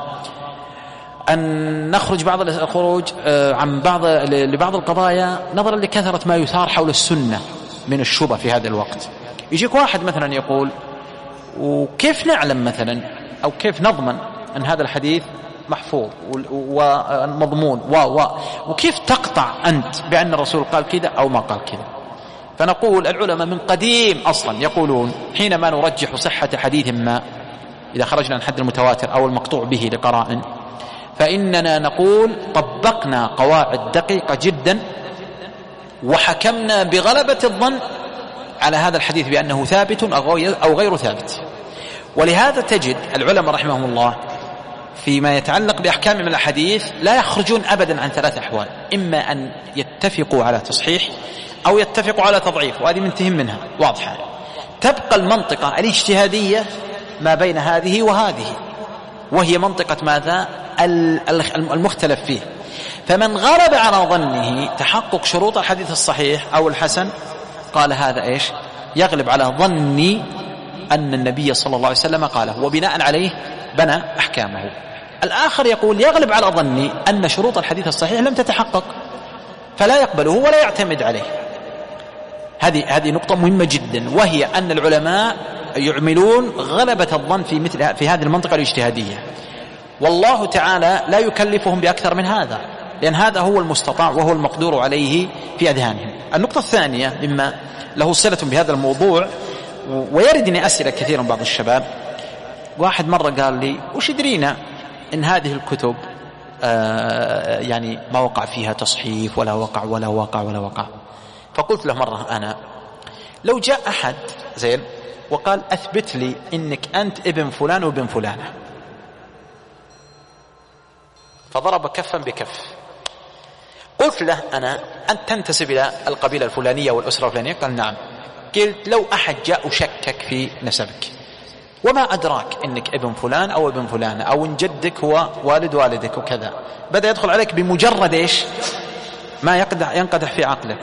أن نخرج بعض الخروج عن بعض لبعض القضايا نظرا لكثرة ما يثار حول السنة من الشبه في هذا الوقت. يجيك واحد مثلا يقول وكيف نعلم مثلا أو كيف نضمن أن هذا الحديث محفوظ ومضمون و و وكيف تقطع أنت بأن الرسول قال كذا أو ما قال كذا؟ فنقول العلماء من قديم أصلا يقولون حينما نرجح صحة حديث ما إذا خرجنا عن حد المتواتر أو المقطوع به لقرائن، فإننا نقول طبقنا قواعد دقيقة جدا وحكمنا بغلبة الظن على هذا الحديث بأنه ثابت أو غير ثابت. ولهذا تجد العلماء رحمهم الله فيما يتعلق بأحكام من الحديث لا يخرجون أبدا عن ثلاث أحوال: إما أن يتفقوا على تصحيح أو يتفقوا على تضعيف، وهذه منتهم منها واضحة. تبقى المنطقة الاجتهادية ما بين هذه وهذه، وهي منطقة ماذا؟ المختلف فيه. فمن غلب على ظنه تحقق شروط الحديث الصحيح أو الحسن قال هذا إيش؟ يغلب على ظني أن النبي صلى الله عليه وسلم قاله، وبناء عليه بنى أحكامه. الآخر يقول يغلب على ظني أن شروط الحديث الصحيح لم تتحقق فلا يقبله ولا يعتمد عليه. هذه هذه نقطة مهمة جدا، وهي أن العلماء يعملون غلبة الظن في مثل في هذه المنطقة الاجتهادية، والله تعالى لا يكلفهم بأكثر من هذا، لأن هذا هو المستطاع وهو المقدور عليه في أذهانهم. النقطة الثانية مما له صلة بهذا الموضوع، ويردني أسئلة كثيرا بعض الشباب، واحد مرة قال لي وش يدرينا إن هذه الكتب آه يعني ما وقع فيها تصحيف ولا وقع ولا وقع ولا وقع. فقلت له مرة أنا لو جاء أحد زين وقال أثبت لي إنك أنت ابن فلان وابن فلانة، فضرب كفا بكف، قلت له أنا أنت تنتسب إلى القبيلة الفلانية والأسرة الفلانية؟ قال نعم. قلت لو أحد جاء وشكك في نسبك وما أدراك إنك ابن فلان أو ابن فلانة أو إن جدك هو والد والدك وكذا، بدأ يدخل عليك بمجرد إيش؟ ما يقدح ينقدح في عقلك.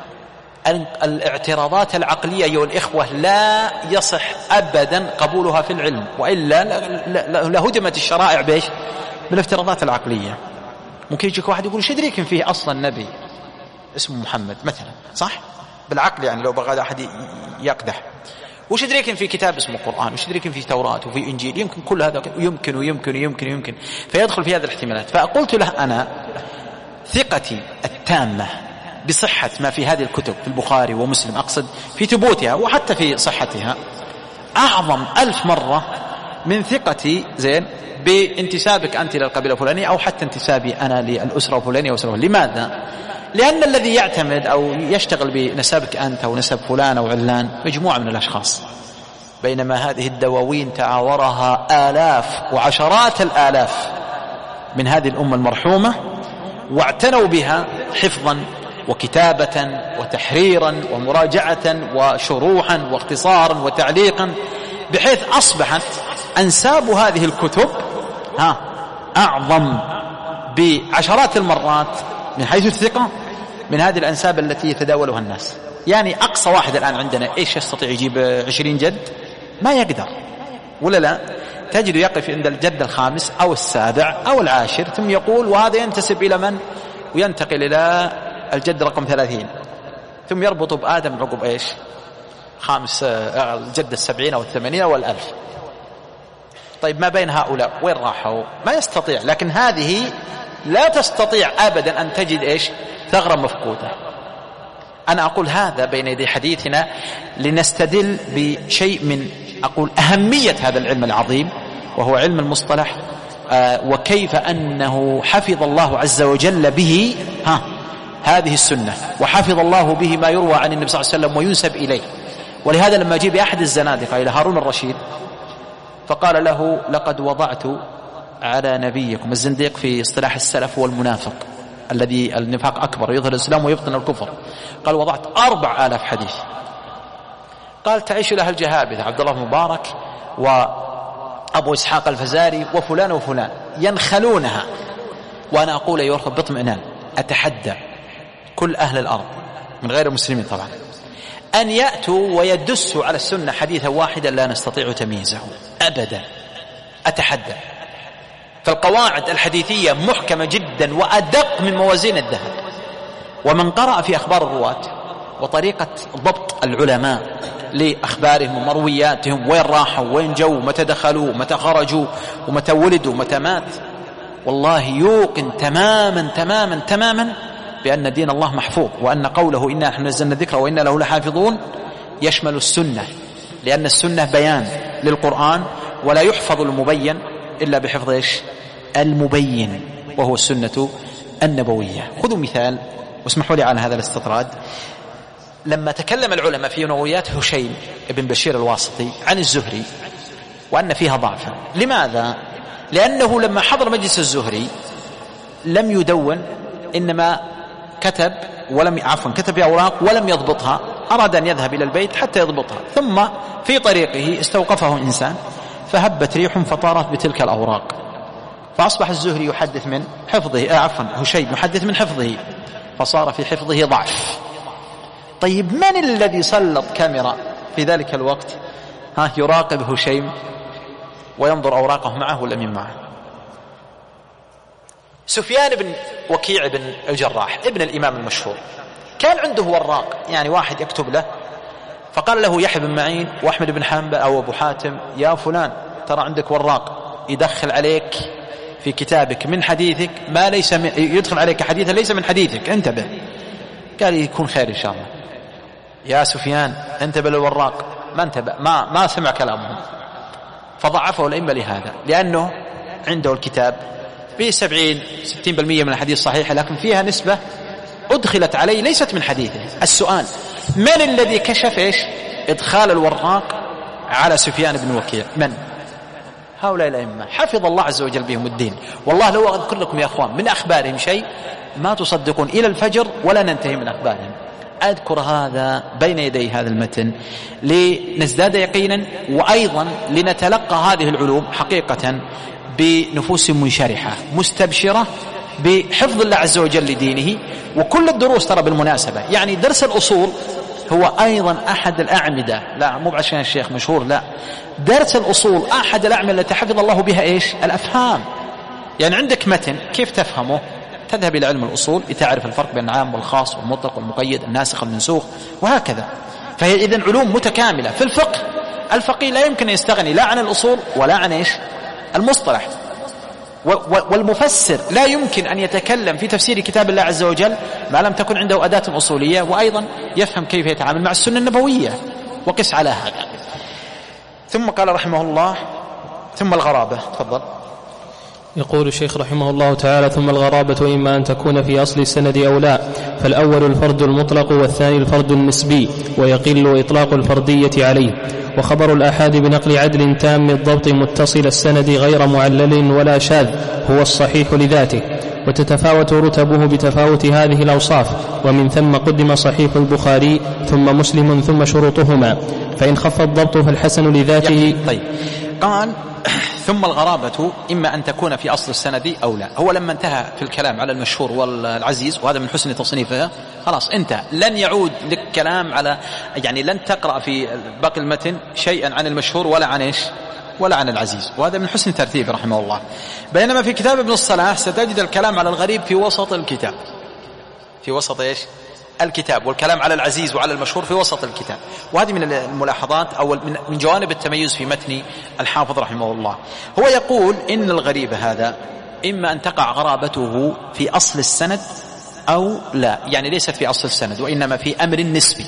الاعتراضات العقلية أيها الإخوة لا يصح أبدا قبولها في العلم، وإلا لهدمت الشرائع بإيش؟ بالافتراضات العقلية. ممكن يجيك واحد يقول شو يدريك فيه أصلا نبي اسمه محمد مثلا، صح؟ بالعقل يعني لو بغى أحد يقدح، وش يدريك في كتاب اسمه قرآن، وش يدريك في توراة وفي إنجيل، يمكن كل هذا يمكن ويمكن ويمكن ويمكن فيدخل في هذه الاحتمالات. فقلت له أنا ثقتي التامة بصحة ما في هذه الكتب في البخاري ومسلم، أقصد في ثبوتها وحتى في صحتها، أعظم ألف مرة من ثقتي زين بانتسابك أنت للقبيلة الفلانية أو حتى انتسابي أنا للأسرة الفلانية وأسرة. لماذا؟ لأن الذي يعتمد أو يشتغل بنسبك أنت أو نسب فلان أو علان مجموعة من الأشخاص، بينما هذه الدواوين تعاورها آلاف وعشرات الآلاف من هذه الأمة المرحومة، واعتنوا بها حفظا وكتابة وتحريرا ومراجعة وشروحا واختصارا وتعليقا، بحيث أصبحت أنساب هذه الكتب ها أعظم بعشرات المرات من حيث الثقة من هذه الأنساب التي يتداولها الناس. يعني أقصى واحد الآن عندنا إيش يستطيع يجيب عشرين جد؟ ما يقدر، ولا لا؟ تجد يقف عند الجد الخامس أو السابع أو العاشر ثم يقول وهذا ينتسب إلى من؟ وينتقل إلى الجد رقم ثلاثين، ثم يربط بآدم عقب إيش؟ خامس الجد السبعين أو الثمانين أو الألف. طيب ما بين هؤلاء وين راحوا؟ ما يستطيع. لكن هذه لا تستطيع أبدا أن تجد إيش؟ ثغرة مفقودة. أنا أقول هذا بين يدي حديثنا لنستدل بشيء من أقول أهمية هذا العلم العظيم، وهو علم المصطلح، آه وكيف أنه حفظ الله عز وجل به ها هذه السنة، وحفظ الله به ما يروى عن النبي صلى الله عليه وسلم وينسب إليه. ولهذا لما جيب أحد الزنادقة إلى هارون الرشيد فقال له لقد وضعت على نبيكم، الزنديق في اصطلاح السلف هو المنافق الذي النفاق أكبر، يظهر الإسلام ويبطن الكفر، قال وضعت أربع آلاف حديث. قال تعيش لها الجهابذة عبد الله مبارك وأبو إسحاق الفزاري وفلان وفلان ينخلونها. وأنا أقول أيها الأخوة باطمئنان أتحدى كل أهل الأرض من غير المسلمين طبعا أن يأتوا ويدسوا على السنة حديثا واحدا لا نستطيع تمييزه أبدا. أتحدى. فالقواعد الحديثية محكمة جدا وأدق من موازين الذهب. ومن قرأ في أخبار الرواة وطريقة ضبط العلماء لأخبارهم ومروياتهم وين راحوا وين جو متى دخلوا متى خرجوا ومتى ولدوا متى مات، والله يوقن تماما تماما تماما بأن دين الله محفوظ، وأن قوله إنا نحن نزلنا الذكر وإنا له لحافظون يشمل السنة، لأن السنة بيان للقرآن، ولا يحفظ المبين إلا بحفظ إيش؟ المبين، وهو السنة النبوية. خذوا مثال واسمحوا لي على هذا الاستطراد. لما تكلم العلماء في نبويات هشيم بن بشير الواسطي عن الزهري وأن فيها ضعفا، لماذا؟ لأنه لما حضر مجلس الزهري لم يدون، إنما كتب ولم عفوا كتب في أوراق ولم يضبطها، أراد أن يذهب إلى البيت حتى يضبطها، ثم في طريقه استوقفه إنسان فهبت ريح فطارت بتلك الأوراق، فأصبح الزهري يحدث من حفظه آه عفوا هشيم يحدث من حفظه، فصار في حفظه ضعف. طيب من الذي سلط كاميرا في ذلك الوقت ها يراقب هشيم وينظر أوراقه معه ولا من معه؟ سفيان بن وكيع بن الجراح ابن الإمام المشهور كان عنده وراق، يعني واحد يكتب له، فقال له يحيى بن معين وأحمد بن حنبل أو أبو حاتم يا فلان ترى عندك وراق يدخل عليك في كتابك من حديثك ما ليس من يدخل عليك حديثا ليس من حديثك، انتبه. قال يكون خير إن شاء الله. يا سفيان انتبه للوراق، ما انتبه، ما ما سمع كلامهم، فضعفه الأئمة لهذا، لأنه عنده الكتاب بسبعين ستين بالمئة من الحديث صحيحة، لكن فيها نسبة أدخلت عليه ليست من حديثه. السؤال من الذي كشف إيش إدخال الوراق على سفيان بن وكيع؟ من؟ هؤلاء الأئمة حفظ الله عز وجل بهم الدين. والله لو أذكر لكم يا أخوان من أخبارهم شيء ما تصدقون إلى الفجر ولا ننتهي من أخبارهم. أذكر هذا بين يدي هذا المتن لنزداد يقينا، وأيضا لنتلقى هذه العلوم حقيقة بنفوس منشرحة مستبشرة بحفظ الله عز وجل لدينه. وكل الدروس ترى بالمناسبة، يعني درس الأصول هو أيضا أحد الأعمدة، لا مو عشان الشيخ مشهور، لا، درس الأصول أحد الأعمدة التي حفظ الله بها إيش؟ الأفهام. يعني عندك متن كيف تفهمه؟ تذهب إلى علم الأصول لتعرف الفرق بين العام والخاص والمطلق والمقيد الناسخ والمنسوخ وهكذا. فهي إذن علوم متكاملة. في الفقه الفقيه لا يمكن أن يستغني لا عن الأصول ولا عن إيش؟ المصطلح. والمفسر لا يمكن أن يتكلم في تفسير كتاب الله عز وجل ما لم تكن عنده أداة أصولية، وأيضا يفهم كيف يتعامل مع السنة النبوية، وقس على هذا. ثم قال رحمه الله ثم الغرابة. تفضل. يقول الشيخ رحمه الله تعالى: ثم الغرابة إما أن تكون في أصل السند أو لا، فالأول الفرد المطلق والثاني الفرد النسبي، ويقل إطلاق الفردية عليه. وخبر الآحاد بنقل عدل تام الضبط متصل السند غير معلل ولا شاذ هو الصحيح لذاته، وتتفاوت رتبه بتفاوت هذه الأوصاف، ومن ثم قدم صحيح البخاري ثم مسلم ثم شروطهما، فإن خف الضبط فالحسن لذاته. طيب، قال ثم الغرابة إما أن تكون في أصل السند أو لا. هو لما انتهى في الكلام على المشهور والعزيز، وهذا من حسن تصنيفه، خلاص انتهى، لن يعود لك كلام على، يعني لن تقرأ في باقي المتن شيئا عن المشهور ولا عن إيش ولا عن العزيز، وهذا من حسن ترتيب رحمه الله. بينما في كتاب ابن الصلاح ستجد الكلام على الغريب في وسط الكتاب، في وسط إيش الكتاب، والكلام على العزيز وعلى المشهور في وسط الكتاب. وهذه من الملاحظات أو من جوانب التميز في متن الحافظ رحمه الله. هو يقول إن الغريب هذا إما أن تقع غرابته في أصل السند أو لا، يعني ليست في أصل السند وإنما في أمر نسبي.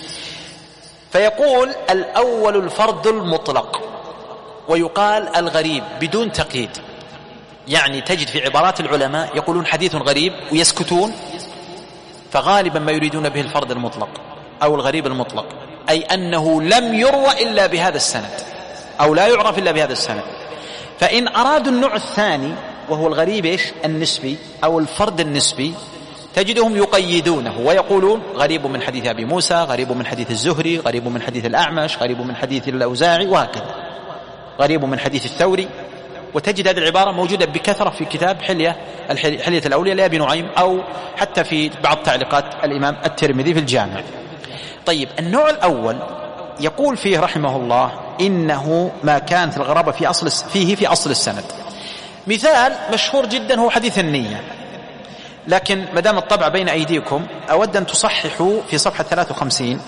فيقول الأول الفرد المطلق، ويقال الغريب بدون تقييد. يعني تجد في عبارات العلماء يقولون حديث غريب ويسكتون، فغالبا ما يريدون به الفرد المطلق أو الغريب المطلق، أي أنه لم يروى إلا بهذا السند أو لا يعرف إلا بهذا السند. فإن أرادوا النوع الثاني وهو الغريب إيش النسبي أو الفرد النسبي، تجدهم يقيدونه ويقولون غريب من حديث أبي موسى، غريب من حديث الزهري، غريب من حديث الأعمش، غريب من حديث الأوزاعي، وهكذا، غريب من حديث الثوري. وتجد هذه العبارة موجودة بكثرة في كتاب حلية حلية الأولياء لأبي نعيم، أو حتى في بعض تعليقات الإمام الترمذي في الجامع. طيب، النوع الأول يقول فيه رحمه الله إنه ما كانت الغرابة في أصل فيه في أصل السند. مثال مشهور جدا هو حديث النية، لكن مدام الطبع بين أيديكم أود أن تصححوا في صفحة ثلاثة وخمسين.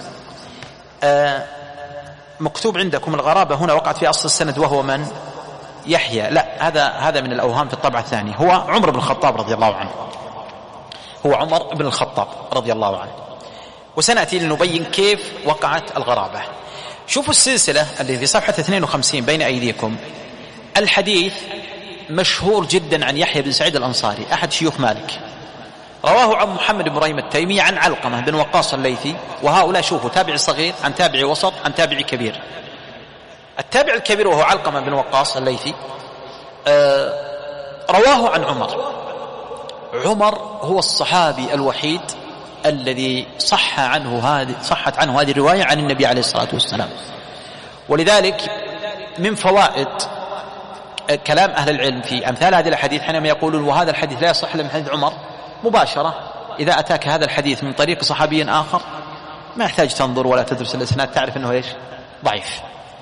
آه مكتوب عندكم الغرابة هنا وقعت في أصل السند، وهو من؟ يحيى. لا، هذا هذا من الأوهام في الطبعة الثانية، هو عمر بن الخطاب رضي الله عنه، هو عمر بن الخطاب رضي الله عنه. وسنأتي لنبين كيف وقعت الغرابة. شوفوا السلسلة اللي في صفحة اثنين وخمسين بين أيديكم. الحديث مشهور جدا عن يحيى بن سعيد الأنصاري أحد شيوخ مالك، رواه عن محمد بن إبراهيم التيمي عن علقمة بن وقاص الليثي، وهؤلاء شوفوا تابع صغير عن تابع وسط عن تابع كبير. التابع الكبير وهو علقمة بن وقاص الليثي آه رواه عن عمر. عمر هو الصحابي الوحيد الذي صح عنه هذه صحت عنه هذه الرواية عن النبي عليه الصلاة والسلام. ولذلك من فوائد كلام أهل العلم في أمثال هذه الحديث حينما يقولون وهذا الحديث لا يصح إلا من حديث عمر، مباشرة إذا أتاك هذا الحديث من طريق صحابي آخر ما يحتاج تنظر ولا تدرس الإسناد، تعرف أنه إيش؟ ضعيف.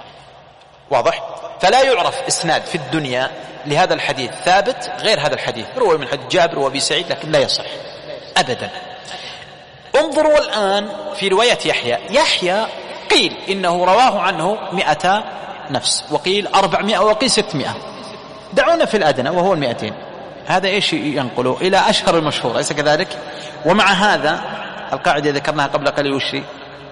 واضح؟ فلا يعرف إسناد في الدنيا لهذا الحديث ثابت غير هذا الحديث، روى من حديث جابر وأبي سعيد، لكن لا يصح أبدا. انظروا الآن في رواية يحيى. يحيى قيل إنه رواه عنه مئة نفس، وقيل أربعمائة، وقيل ستمائة. دعونا في الأدنى وهو المئتين. هذا إيش ينقله إلى أشهر المشهور، أليس كذلك؟ ومع هذا القاعدة ذكرناها قبل قليل، وشي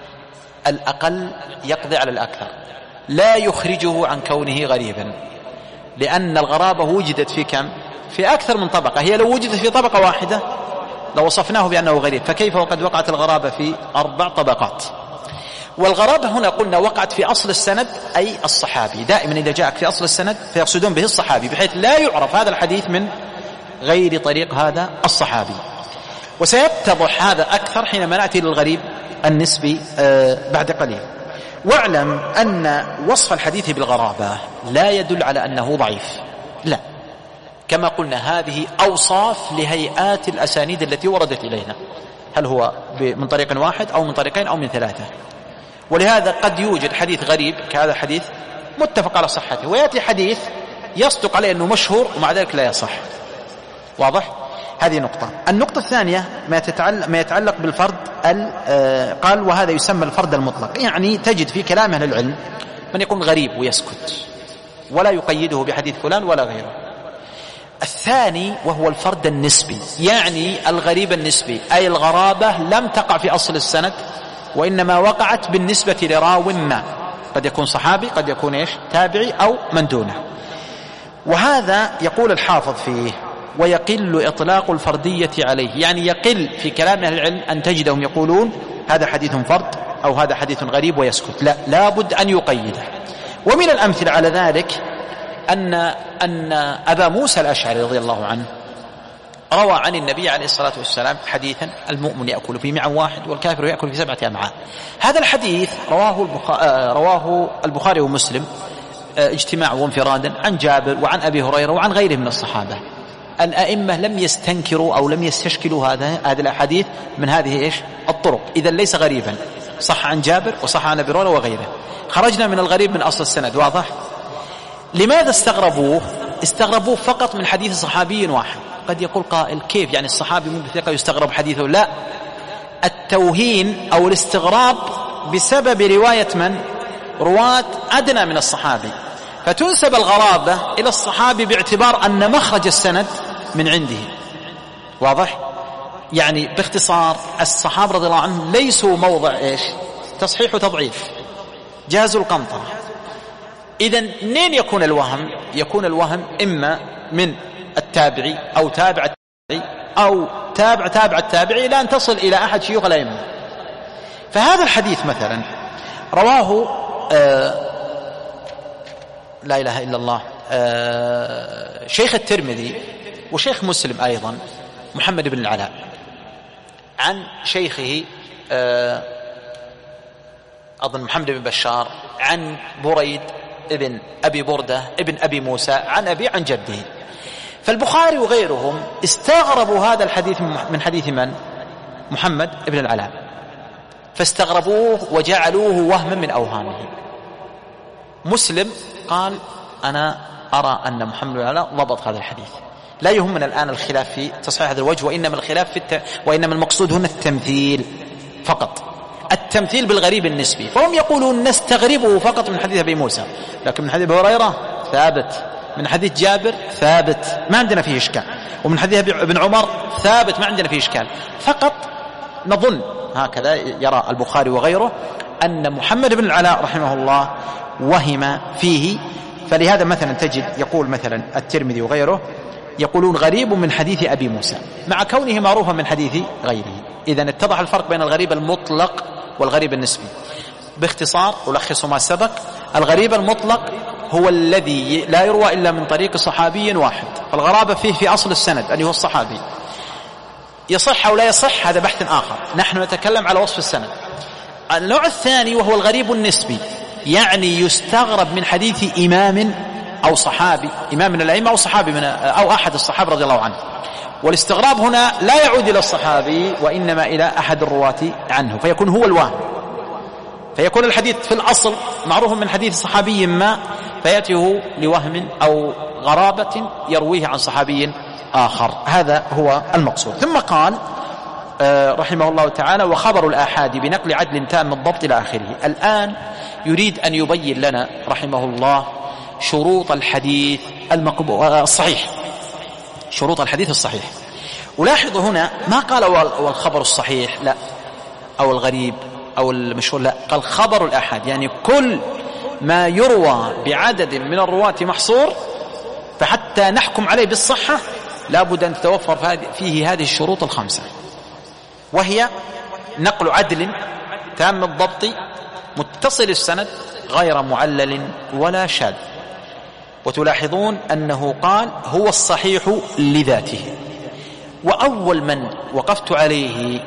الأقل يقضي على الأكثر، لا يخرجه عن كونه غريبا، لأن الغرابة وجدت في كم؟ في أكثر من طبقة. هي لو وجدت في طبقة واحدة لو وصفناه بأنه غريب، فكيف وقد وقعت الغرابة في أربع طبقات؟ والغرابة هنا قلنا وقعت في أصل السند، أي الصحابي. دائما إذا جاءك في أصل السند فيقصدون به الصحابي، بحيث لا يعرف هذا الحديث من غير طريق هذا الصحابي. وسيتضح هذا أكثر حينما نأتي للغريب النسبي بعد قليل. واعلم أن وصف الحديث بالغرابة لا يدل على أنه ضعيف، لا، كما قلنا هذه أوصاف لهيئات الأسانيد التي وردت إلينا، هل هو من طريق واحد أو من طريقين أو من ثلاثة. ولهذا قد يوجد حديث غريب كهذا الحديث متفق على صحته، ويأتي حديث يصدق عليه أنه مشهور ومع ذلك لا يصح. واضح؟ هذه نقطة. النقطة الثانية ما يتعلق, ما يتعلق بالفرد، قال وهذا يسمى الفرد المطلق، يعني تجد في كلام أهل العلم من يكون غريب ويسكت ولا يقيده بحديث فلان ولا غيره. الثاني وهو الفرد النسبي، يعني الغريب النسبي، أي الغرابة لم تقع في أصل السند وإنما وقعت بالنسبة لراو ما، قد يكون صحابي، قد يكون إيش؟ تابعي، أو من دونه. وهذا يقول الحافظ فيه ويقل إطلاق الفردية عليه، يعني يقل في كلام أهل العلم أن تجدهم يقولون هذا حديث فرد أو هذا حديث غريب ويسكت، لا، لابد أن يقيده. ومن الأمثلة على ذلك أن أن أبا موسى الأشعري رضي الله عنه روى عن النبي عليه الصلاة والسلام حديثا المؤمن يأكل في معا واحد والكافر يأكل في سبعة أمعاء. هذا الحديث رواه البخاري, رواه البخاري ومسلم اجتماع وانفرادا عن جابر وعن أبي هريرة وعن غيره من الصحابة. الأئمة لم يستنكروا أو لم يستشكلوا هذا هذه الأحاديث من هذه إيش الطرق، إذا ليس غريبا، صح عن جابر وصح عن أبي هريرة وغيره. خرجنا من الغريب من أصل السند. واضح؟ لماذا استغربوه؟ استغربوه فقط من حديث صحابي واحد. قد يقول قائل كيف يعني الصحابي من بثقة يستغرب حديثه؟ لا، التوهين أو الاستغراب بسبب رواية من؟ رواة أدنى من الصحابي، فتنسب الغرابة إلى الصحابي باعتبار أن مخرج السند من عنده. واضح؟ يعني باختصار الصحابة رضي الله عنهم ليسوا موضع إيش؟ تصحيح وتضعيف، جازوا القنطرة. إذن منين يكون الوهم؟ يكون الوهم إما من التابعي أو تابع التابعي أو تابع تابع التابعي إلى أن تصل إلى أحد شيوخ الأئمة. فهذا الحديث مثلا رواه آه لا إله إلا الله آه شيخ الترمذي وشيخ مسلم أيضا محمد بن العلاء، عن شيخه أظن محمد بن بشار عن بريد ابن أبي بردة ابن أبي موسى عن أبي عن جده. فالبخاري وغيرهم استغربوا هذا الحديث من حديث من؟ محمد بن العلاء، فاستغربوه وجعلوه وهما من أوهامه. مسلم قال أنا أرى أن محمد بن العلاء ضبط هذا الحديث، لا يهمنا الآن الخلاف في تصحيح هذا الوجه، وإنما الخلاف في الت... وإنما المقصود هنا التمثيل فقط، التمثيل بالغريب النسبي. فهم يقولون نستغربه فقط من حديث أبي موسى، لكن من حديث أبي هريرة ثابت، من حديث جابر ثابت ما عندنا فيه إشكال، ومن حديث ابن عمر ثابت ما عندنا فيه إشكال. فقط نظن هكذا يرى البخاري وغيره أن محمد بن العلاء رحمه الله وهم فيه. فلهذا مثلا تجد يقول مثلا الترمذي وغيره يقولون غريب من حديث أبي موسى مع كونه معروفا من حديث غيره. إذن اتضح الفرق بين الغريب المطلق والغريب النسبي. باختصار ألخص ما سبق: الغريب المطلق هو الذي لا يروى إلا من طريق صحابي واحد، فالغرابة فيه في أصل السند أن هو الصحابي. يصح أو لا يصح هذا بحث آخر، نحن نتكلم على وصف السند. النوع الثاني وهو الغريب النسبي، يعني يستغرب من حديث إمام أو صحابي، إمام من الأئمة أو صحابي من أو أحد الصحابة رضي الله عنه. والاستغراب هنا لا يعود إلى الصحابي وإنما إلى أحد الرواة عنه، فيكون هو الوهم، فيكون الحديث في الأصل معروف من حديث صحابي ما، فيأتيه لوهم أو غرابة يرويه عن صحابي آخر. هذا هو المقصود. ثم قال رحمه الله تعالى: وخبر الآحاد بنقل عدل تام الضبط إلى آخره. الآن يريد أن يبين لنا رحمه الله شروط الحديث المقبول الصحيح، شروط الحديث الصحيح. ولاحظوا هنا ما قال والخبر الصحيح لا، أو الغريب أو المشهور لا، قال خبر الآحاد، يعني كل ما يروى بعدد من الرواة محصور، فحتى نحكم عليه بالصحة لابد أن تتوفر فيه هذه الشروط الخمسة، وهي نقل عدل تام الضبط متصل السند غير معلل ولا شاذ. وتلاحظون أنه قال هو الصحيح لذاته. وأول من وقفت عليه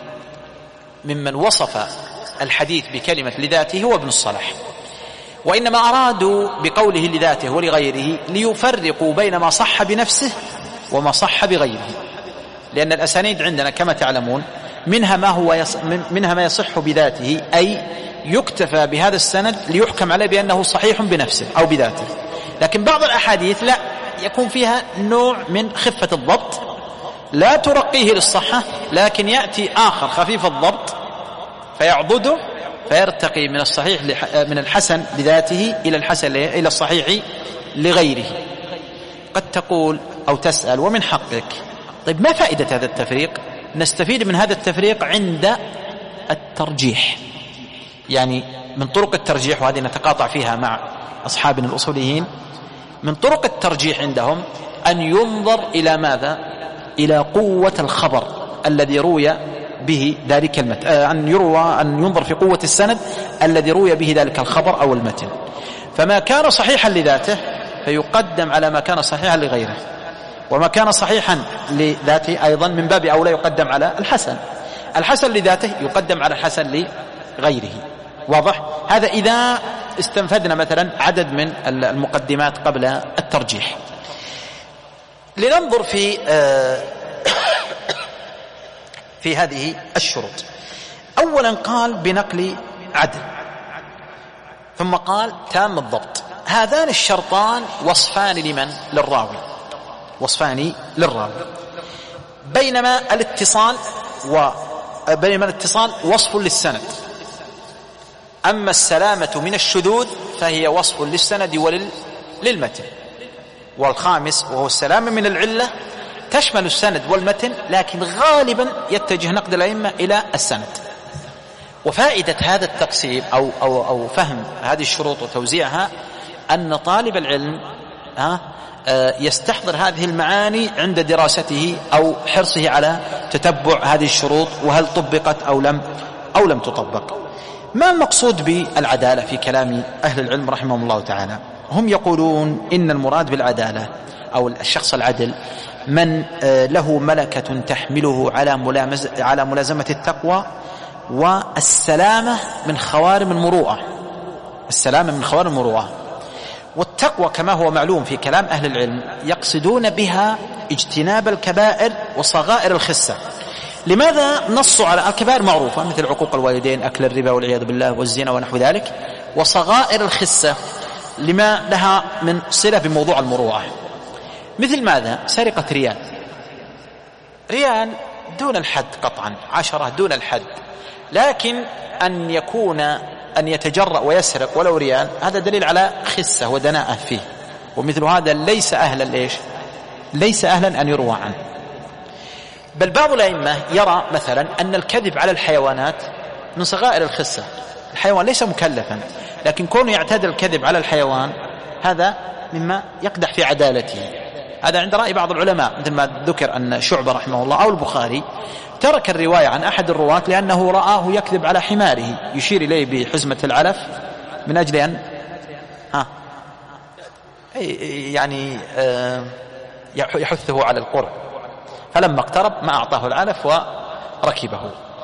ممن وصف الحديث بكلمة لذاته هو ابن الصلاح، وإنما أرادوا بقوله لذاته ولغيره ليفرقوا بين ما صح بنفسه وما صح بغيره، لأن الأسانيد عندنا كما تعلمون منها ما هو يص... منها ما يصح بذاته، أي يكتفى بهذا السند ليحكم عليه بأنه صحيح بنفسه أو بذاته. لكن بعض الأحاديث لا، يكون فيها نوع من خفة الضبط لا ترقيه للصحة، لكن يأتي آخر خفيف الضبط فيعضده فيرتقي من الصحيح لح... من الحسن لذاته إلى الحسن إلى الصحيح لغيره. قد تقول أو تسأل ومن حقك، طيب ما فائدة هذا التفريق؟ نستفيد من هذا التفريق عند الترجيح، يعني من طرق الترجيح، وهذه نتقاطع فيها مع أصحابنا الأصوليين. من طرق الترجيح عندهم أن ينظر إلى ماذا؟ إلى قوة الخبر الذي روي به ذلك المتن، أن يروى أن ينظر في قوة السند الذي روي به ذلك الخبر أو المتن. فما كان صحيحا لذاته فيقدم على ما كان صحيحا لغيره، وما كان صحيحا لذاته أيضا من باب أولى يقدم على الحسن، الحسن لذاته يقدم على الحسن لغيره. واضح؟ هذا إذا استنفذنا مثلا عدد من المقدمات قبل الترجيح. لننظر في في هذه الشروط. أولا قال بنقل عدل، ثم قال تام الضبط. هذان الشرطان وصفان لمن؟ للراوي، وصفان للراوي. بينما الاتصال و بينما الاتصال وصف للسند، أما السلامة من الشذوذ فهي وصف للسند وللمتن. والخامس وهو السلامة من العلة تشمل السند والمتن، لكن غالبا يتجه نقد الأئمة إلى السند. وفائدة هذا التقسيم أو, أو, أو فهم هذه الشروط وتوزيعها أن طالب العلم ها يستحضر هذه المعاني عند دراسته أو حرصه على تتبع هذه الشروط، وهل طبقت أو لم أو لم تطبق. ما المقصود بالعدالة في كلام أهل العلم رحمهم الله تعالى؟ هم يقولون إن المراد بالعدالة أو الشخص العدل من له ملكة تحمله على ملازمة التقوى والسلامة من خوارم المروءة، السلامة من خوارم المروءة. والتقوى كما هو معلوم في كلام أهل العلم يقصدون بها اجتناب الكبائر وصغائر الخسة. لماذا نصوا على الكبائر معروفة مثل عقوق الوالدين، أكل الربا والعياذ بالله، والزنا ونحو ذلك، وصغائر الخسة لما لها من صلة بموضوع المروءة، مثل ماذا؟ سرقة ريال، ريال دون الحد قطعا، عشرة دون الحد، لكن أن يكون أن يتجرأ ويسرق ولو ريال هذا دليل على خسة ودناءة فيه، ومثل هذا ليس أهلا ليش؟ ليس أهلا أن يروى عنه. بل بعض الأئمة يرى مثلا أن الكذب على الحيوانات من صغائر الخسة، الحيوان ليس مكلفا، لكن كونه يعتاد الكذب على الحيوان هذا مما يقدح في عدالته. هذا عند رأي بعض العلماء، مثل ما ذكر أن شعبة رحمه الله أو البخاري ترك الرواية عن أحد الرواة لأنه رآه يكذب على حماره، يشير إليه بحزمة العلف من أجل أن ها يعني يحثه على القرب، فلما اقترب ما أعطاه العلف وركبه.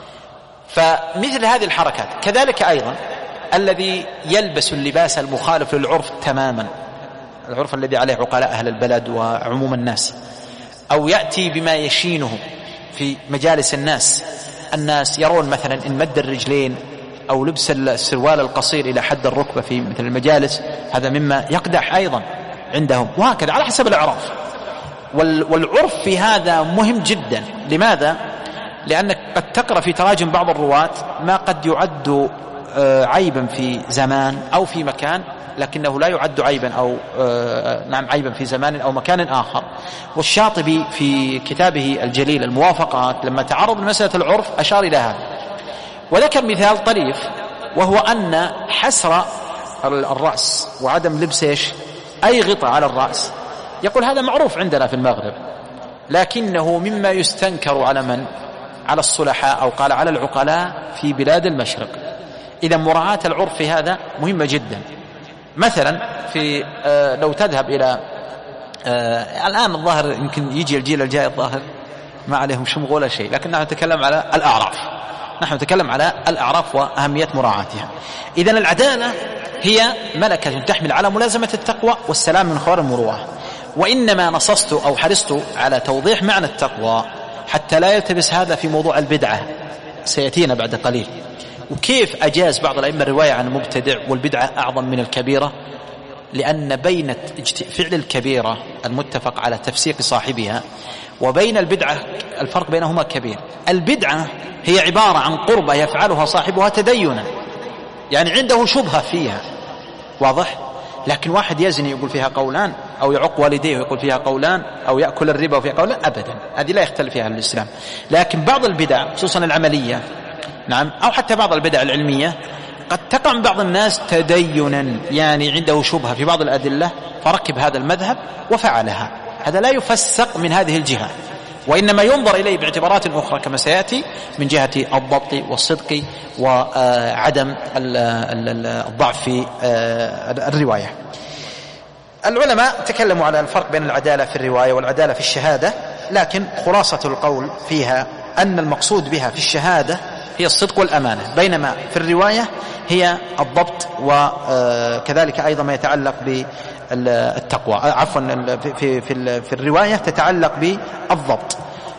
فمثل هذه الحركات. كذلك أيضا الذي يلبس اللباس المخالف للعرف تماما، العرف الذي عليه عقلاء أهل البلد وعموم الناس، أو يأتي بما يشينه في مجالس الناس، الناس يرون مثلا إن مد الرجلين أو لبس السروال القصير إلى حد الركبة في مثل المجالس هذا مما يقدح أيضا عندهم، وهكذا على حسب الأعراف. والعرف في هذا مهم جدا. لماذا؟ لأنك قد تقرأ في تراجم بعض الرواة ما قد يعد عيبا في زمان أو في مكان، لكنه لا يعد عيبا أو نعم عيبا في زمان أو مكان آخر. والشاطبي في كتابه الجليل الموافقات لما تعرض لمسألة العرف أشار إلى هذا، وذكر مثال طريف، وهو أن حسر الرأس وعدم لبس أي غطاء على الرأس، يقول هذا معروف عندنا في المغرب، لكنه مما يستنكر على من؟ على الصلحاء، أو قال على العقلاء في بلاد المشرق. إذا مراعاة العرف في هذا مهمة جدا. مثلا في آه لو تذهب إلى آه الآن الظاهر يمكن يجي الجيل الجاي الظاهر ما عليهم شمغ ولا شيء، لكن نحن نتكلم على الأعراف، نحن نتكلم على الأعراف وأهمية مراعاتها. إذن العدالة هي ملكة تحمل على ملازمة التقوى والسلام من خوارم المروءة. وإنما نصصت أو حرصت على توضيح معنى التقوى حتى لا يلتبس هذا في موضوع البدعة، سيأتينا بعد قليل، وكيف أجاز بعض الأئمة الرواية عن المبتدع والبدعة أعظم من الكبيرة، لأن بين فعل الكبيرة المتفق على تفسيق صاحبها وبين البدعة الفرق بينهما كبير. البدعة هي عبارة عن قربة يفعلها صاحبها تدينا، يعني عنده شبهة فيها، واضح؟ لكن واحد يزني يقول فيها قولان، أو يعق والديه ويقول فيها قولان، أو يأكل الربا وفيها قولان، أبدا، هذه لا يختلف فيها الإسلام. لكن بعض البدع خصوصا العملية نعم، أو حتى بعض البدع العلمية قد تقع من بعض الناس تدينا، يعني عنده شبهة في بعض الأدلة فركب هذا المذهب وفعلها، هذا لا يفسق من هذه الجهة، وإنما ينظر إليه باعتبارات أخرى كما سيأتي من جهة الضبط والصدق وعدم الضعف في الرواية. العلماء تكلموا على الفرق بين العدالة في الرواية والعدالة في الشهادة، لكن خلاصة القول فيها أن المقصود بها في الشهادة هي الصدق والأمانة، بينما في الرواية هي الضبط، وكذلك أيضا ما يتعلق بالتقوى، عفوا في في في الرواية تتعلق بالضبط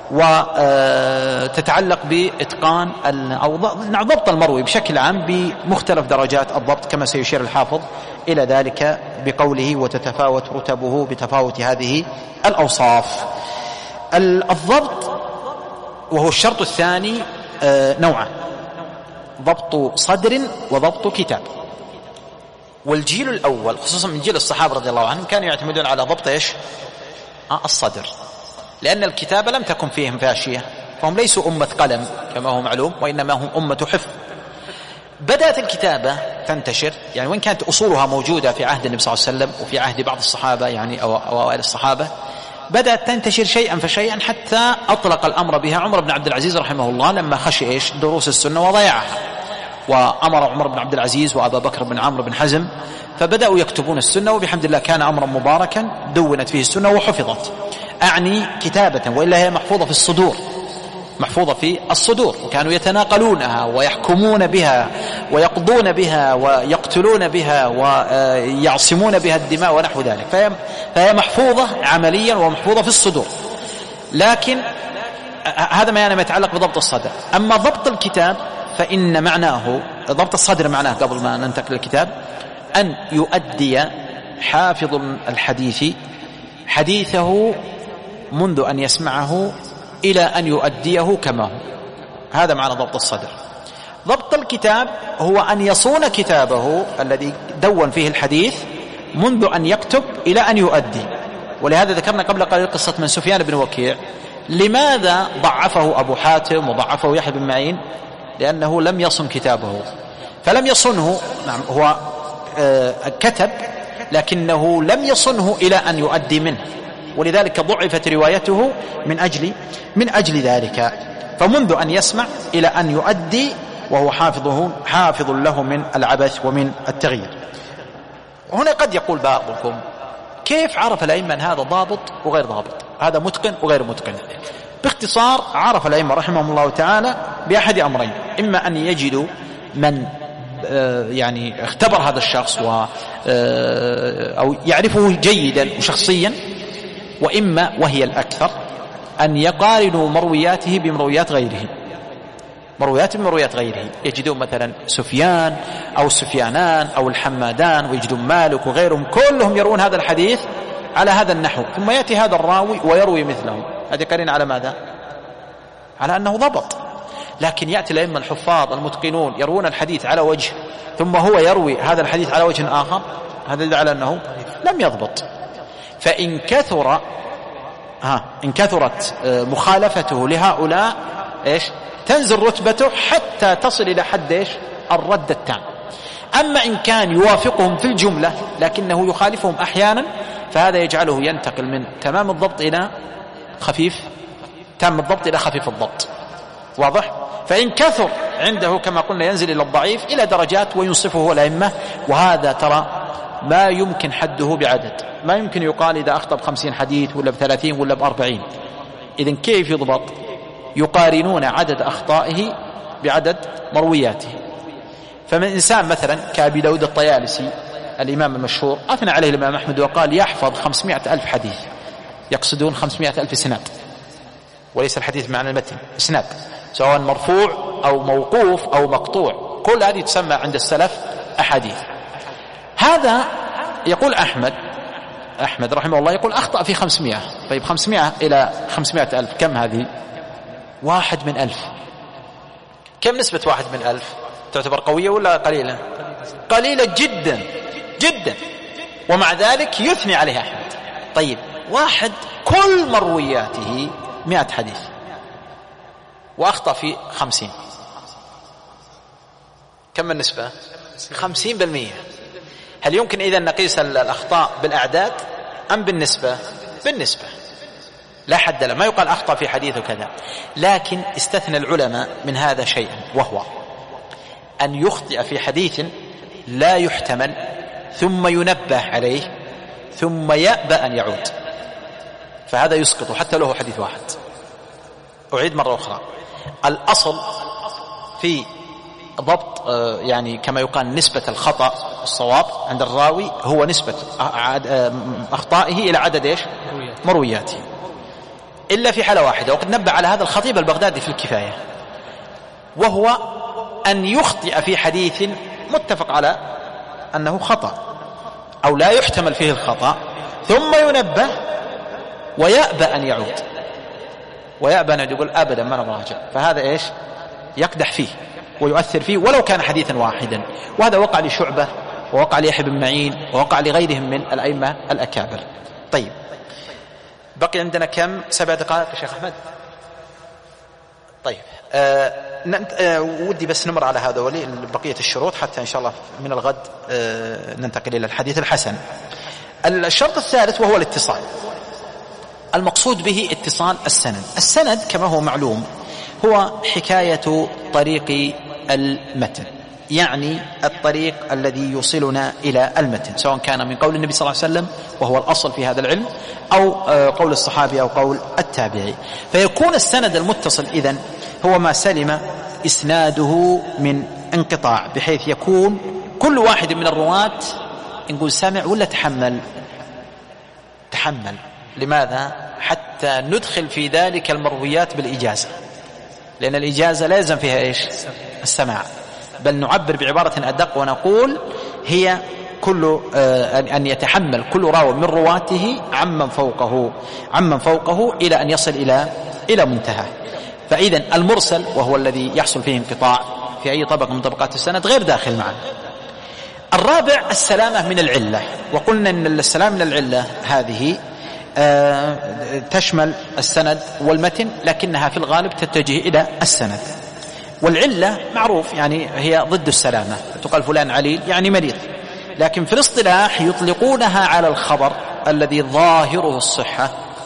وتتعلق بإتقان أو ضبط المروي بشكل عام بمختلف درجات الضبط، كما سيشير الحافظ إلى ذلك بقوله وتتفاوت رتبه بتفاوت هذه الأوصاف. الضبط وهو الشرط الثاني نوعان، ضبط صدر وضبط كتاب. والجيل الأول خصوصا من جيل الصحابة رضي الله عنهم كانوا يعتمدون على ضبط إيش؟ الصدر، لأن الكتابة لم تكن فيهم فاشية، فهم ليسوا أمة قلم كما هو معلوم، وإنما هم أمة حفظ. بدأت الكتابة تنتشر، يعني وإن كانت أصولها موجودة في عهد النبي صلى الله عليه وسلم وفي عهد بعض الصحابة يعني أو أوائل الصحابة، بدأت تنتشر شيئا فشيئا حتى أطلق الأمر بها عمر بن عبد العزيز رحمه الله لما خشي إيش؟ دروس السنة وضيعها، وأمر عمر بن عبد العزيز وأبا بكر بن عمرو بن حزم، فبدأوا يكتبون السنة، وبحمد الله كان أمرا مباركا دونت فيه السنة وحفظت، أعني كتابة، وإلا هي محفوظة في الصدور، محفوظة في الصدور، وكانوا يتناقلونها ويحكمون بها ويقضون بها ويقتلون بها ويعصمون بها الدماء ونحو ذلك، فهي, فهي محفوظة عمليا ومحفوظة في الصدور. لكن هذا ما يعني يتعلق بضبط الصدر. أما ضبط الكتاب فإن معناه ضبط الصدر معناه قبل ما ننتقل للكتاب أن يؤدي حافظ الحديث حديثه منذ أن يسمعه إلى أن يؤديه كما هو، هذا معنى ضبط الصدر. ضبط الكتاب هو أن يصون كتابه الذي دون فيه الحديث منذ أن يكتب إلى أن يؤدي. ولهذا ذكرنا قبل قليل قصة من سفيان بن وكيع. لماذا ضعفه أبو حاتم وضعفه يحيى بن معين؟ لأنه لم يصن كتابه، فلم يصنه، نعم هو آه كتب لكنه لم يصنه إلى أن يؤدي منه، ولذلك ضعفت روايته من أجل من أجل ذلك. فمنذ أن يسمع إلى أن يؤدي وهو حافظه حافظ له من العبث ومن التغيير. هنا قد يقول بعضكم كيف عرف الأئمة أن هذا ضابط وغير ضابط، هذا متقن وغير متقن؟ باختصار عرف الأئمة رحمهم الله تعالى بأحد أمرين: إما أن يجدوا من يعني اختبر هذا الشخص و أو يعرفه جيدا وشخصيا، وإما وهي الأكثر أن يقارنوا مروياته بمرويات غيره، مرويات بمرويات غيره، يجدون مثلا سفيان أو سفيانان أو الحمادان، ويجدون مالك وغيرهم كلهم يروون هذا الحديث على هذا النحو، ثم يأتي هذا الراوي ويروي مثله. هذا قارن على ماذا؟ على أنه ضبط. لكن يأتي الأئمة الحفاظ المتقنون يروون الحديث على وجه، ثم هو يروي هذا الحديث على وجه آخر، هذا يدل على أنه لم يضبط. فإن كثر ها إن كثرت مخالفته لهؤلاء إيش تنزل رتبته حتى تصل إلى حد إيش الرد التام. أما إن كان يوافقهم في الجملة لكنه يخالفهم أحيانا، فهذا يجعله ينتقل من تمام الضبط إلى خفيف تام الضبط إلى خفيف الضبط. واضح؟ فإن كثر عنده كما قلنا ينزل إلى الضعيف إلى درجات وينصفه الأئمة، وهذا ترى ما يمكن حده بعدد، ما يمكن يقال إذا أخطأ بخمسين حديث ولا بثلاثين ولا بأربعين. إذن كيف يضبط؟ يقارنون عدد أخطائه بعدد مروياته. فمن إنسان مثلا كأبي داود الطيالسي الإمام المشهور أثنى عليه الإمام أحمد وقال يحفظ خمسمائة ألف حديث، يقصدون خمسمائة ألف إسناد، وليس الحديث معنى المتن، إسناد سواء مرفوع أو موقوف أو مقطوع، كل هذه تسمى عند السلف أحاديث. هذا يقول أحمد أحمد رحمه الله يقول أخطأ في خمسمائة. طيب خمسمائة إلى خمسمائة ألف كم هذه؟ واحد من ألف. كم نسبة واحد من ألف؟ تعتبر قوية ولا قليلة؟ قليلة جدا جدا، ومع ذلك يثني عليه أحمد. طيب واحد كل مروياته مئة حديث وأخطأ في خمسين، كم النسبة؟ خمسين بالمئة. هل يمكن إذا نقيس الأخطاء بالأعداد أم بالنسبة؟ بالنسبة، لا حد له، ما يقال أخطأ في حديث كذا. لكن استثنى العلماء من هذا شيئا، وهو أن يخطئ في حديث لا يحتمل ثم ينبه عليه ثم يأبى أن يعود، فهذا يسقط حتى له حديث واحد. أعيد مرة أخرى، الأصل في ضبط يعني كما يقال نسبة الخطأ الصواب عند الراوي هو نسبة أخطائه إلى عدد إيش؟ مروياته، إلا في حالة واحدة، وقد نبه على هذا الخطيب البغدادي في الكفاية، وهو أن يخطئ في حديث متفق على أنه خطأ أو لا يحتمل فيه الخطأ، ثم ينبه ويأبى أن يعود، ويأبى أن يقول أبدا ما نراجع، فهذا إيش؟ يقدح فيه ويؤثر فيه ولو كان حديثا واحدا. وهذا وقع لشعبة ووقع ليحيى بن معين ووقع لغيرهم من الأئمة الأكابر. طيب بقي عندنا كم؟ سبع دقائق يا شيخ أحمد. طيب آه آه ودي بس نمر على هذا ولي بقية الشروط حتى إن شاء الله من الغد آه ننتقل إلى الحديث الحسن. الشرط الثالث وهو الاتصال. المقصود به اتصال السند. السند كما هو معلوم هو حكاية طريق المتن، يعني الطريق الذي يوصلنا إلى المتن، سواء كان من قول النبي صلى الله عليه وسلم وهو الأصل في هذا العلم، أو قول الصحابي أو قول التابعي. فيكون السند المتصل إذن هو ما سلم إسناده من انقطاع، بحيث يكون كل واحد من الرواة نقول سمع ولا تحمل تحمل لماذا؟ حتى ندخل في ذلك المرويات بالإجازة، لأن الإجازة لا يلزم فيها إيش؟ السماع، بل نعبر بعبارة أدق ونقول هي كل أن يتحمل كل راوي من رواته عمن فوقه عمن فوقه إلى أن يصل إلى إلى منتهى. فإذا المرسل وهو الذي يحصل فيه انقطاع في أي طبقة من طبقات السند غير داخل معه. الرابع السلامة من العلة، وقلنا أن السلامة من العلة هذه تشمل السند والمتن، لكنها في الغالب تتجه إلى السند. والعلة معروف يعني هي ضد السلامة، تقال فلان عليل يعني مريض، لكن في الاصطلاح يطلقونها على الخبر الذي ظاهره الصحة،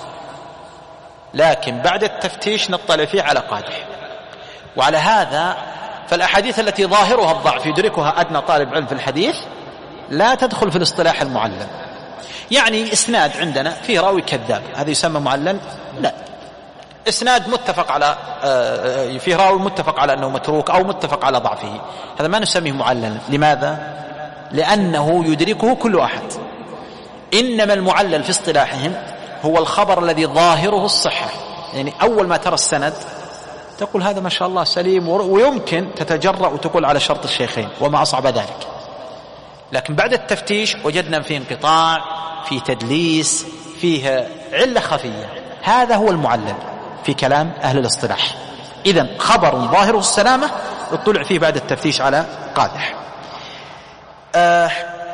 لكن بعد التفتيش نطلع فيه على قادح. وعلى هذا فالأحاديث التي ظاهرها الضعف يدركها أدنى طالب علم في الحديث لا تدخل في الاصطلاح المعلل. يعني إسناد عندنا فيه راوي كذاب، هذا يسمى معلل؟ لا. إسناد متفق على فيه راوي متفق على أنه متروك أو متفق على ضعفه، هذا ما نسميه معلل. لماذا؟ لأنه يدركه كل أحد. إنما المعلل في اصطلاحهم هو الخبر الذي ظاهره الصحة، يعني أول ما ترى السند تقول هذا ما شاء الله سليم، ويمكن تتجرأ وتقول على شرط الشيخين وما أصعب ذلك، لكن بعد التفتيش وجدنا فيه انقطاع، فيه تدليس، فيه علة خفية. هذا هو المعلل في كلام أهل الاصطلاح. إذن خبر ظاهره السلامة اطلع فيه بعد التفتيش على قادح. آه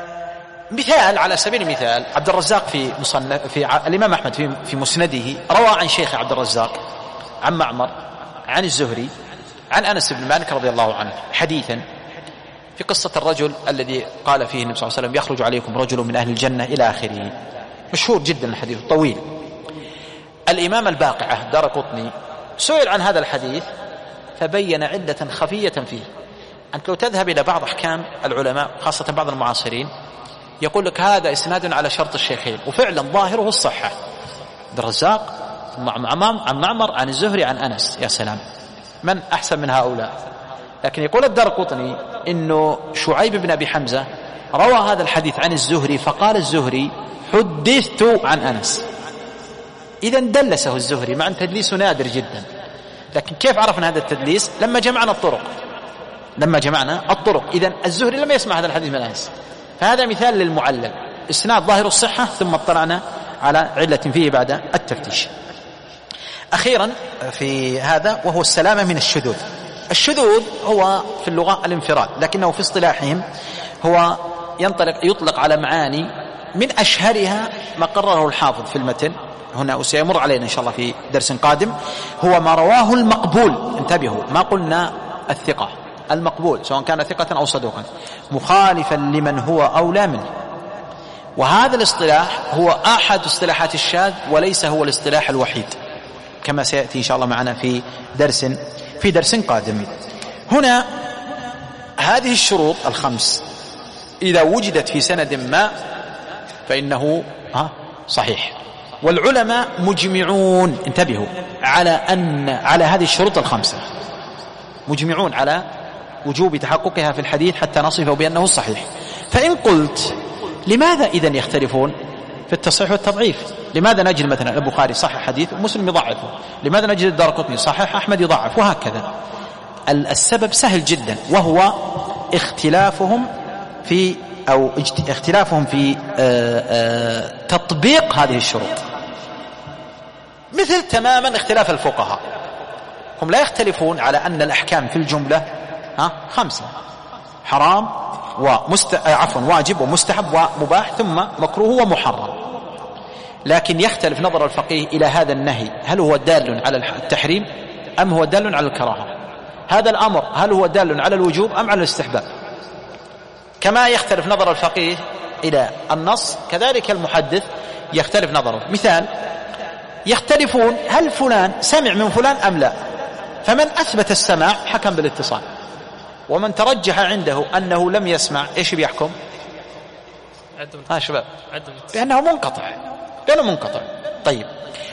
مثال على سبيل المثال، عبد الرزاق في مصنف في ع... الإمام أحمد في في مسنده روى عن شيخ عبد الرزاق عن معمر عن الزهري عن أنس بن مالك رضي الله عنه حديثا في قصة الرجل الذي قال فيه النبي صلى الله عليه وسلم يخرج عليكم رجل من أهل الجنة إلى آخره، مشهور جدا الحديث طويل. الإمام الباقعة دارقطني سئل عن هذا الحديث فبين علة خفية فيه. أنت لو تذهب إلى بعض أحكام العلماء خاصة بعض المعاصرين يقول لك هذا إسناد على شرط الشيخين، وفعلا ظاهره الصحة. عبد الرزاق عن معمر عن الزهري عن أنس، يا سلام، من أحسن من هؤلاء؟ لكن يقول الدارقطني إنه شعيب بن أبي حمزة روى هذا الحديث عن الزهري فقال الزهري حدثت عن أنس. إذن دلسه الزهري مع أن تدليسه نادر جدا، لكن كيف عرفنا هذا التدليس؟ لما جمعنا الطرق لما جمعنا الطرق إذن الزهري لم يسمع هذا الحديث من أنس. فهذا مثال للمعلل، إسناد ظاهر الصحة ثم اطلعنا على علة فيه بعد التفتيش. أخيرا في هذا وهو السلامة من الشذوذ. الشذوذ هو في اللغة الانفراد، لكنه في اصطلاحهم هو ينطلق يطلق على معاني من أشهرها ما قرره الحافظ في المتن هنا وسيمر علينا إن شاء الله في درس قادم، هو ما رواه المقبول. انتبهوا، ما قلنا الثقة، المقبول سواء كان ثقة أو صدوقا مخالفا لمن هو أولى منه. وهذا الاصطلاح هو أحد اصطلاحات الشاذ وليس هو الاصطلاح الوحيد، كما سيأتي إن شاء الله معنا في درس في درس قادم. هنا هذه الشروط الخمس إذا وجدت في سند ما فإنه صحيح، والعلماء مجمعون، انتبهوا، على أن على هذه الشروط الخمسة، مجمعون على وجوب تحققها في الحديث حتى نصفه بأنه صحيح. فإن قلت لماذا إذن يختلفون في التصحيح والتضعيف؟ لماذا نجد مثلا البخاري صحح حديث ومسلم يضعفه؟ لماذا نجد الدارقطني صحح أحمد يضعف؟ وهكذا. السبب سهل جدا، وهو اختلافهم في أو اختلافهم في آآ آآ تطبيق هذه الشروط، مثل تماما اختلاف الفقهاء. هم لا يختلفون على أن الأحكام في الجملة ها خمسة: حرام ومست... عفوا واجب ومستحب ومباح ثم مكروه ومحرم. لكن يختلف نظر الفقيه إلى هذا النهي، هل هو دال على التحريم أم هو دال على الكراهة؟ هذا الأمر هل هو دال على الوجوب أم على الاستحباب؟ كما يختلف نظر الفقيه إلى النص كذلك المحدث يختلف نظره. مثال، يختلفون هل فلان سمع من فلان أم لا، فمن أثبت السماع حكم بالاتصال، ومن ترجح عنده أنه لم يسمع إيش بيحكم؟ ها شباب بأنه منقطع، بأنه منقطع. طيب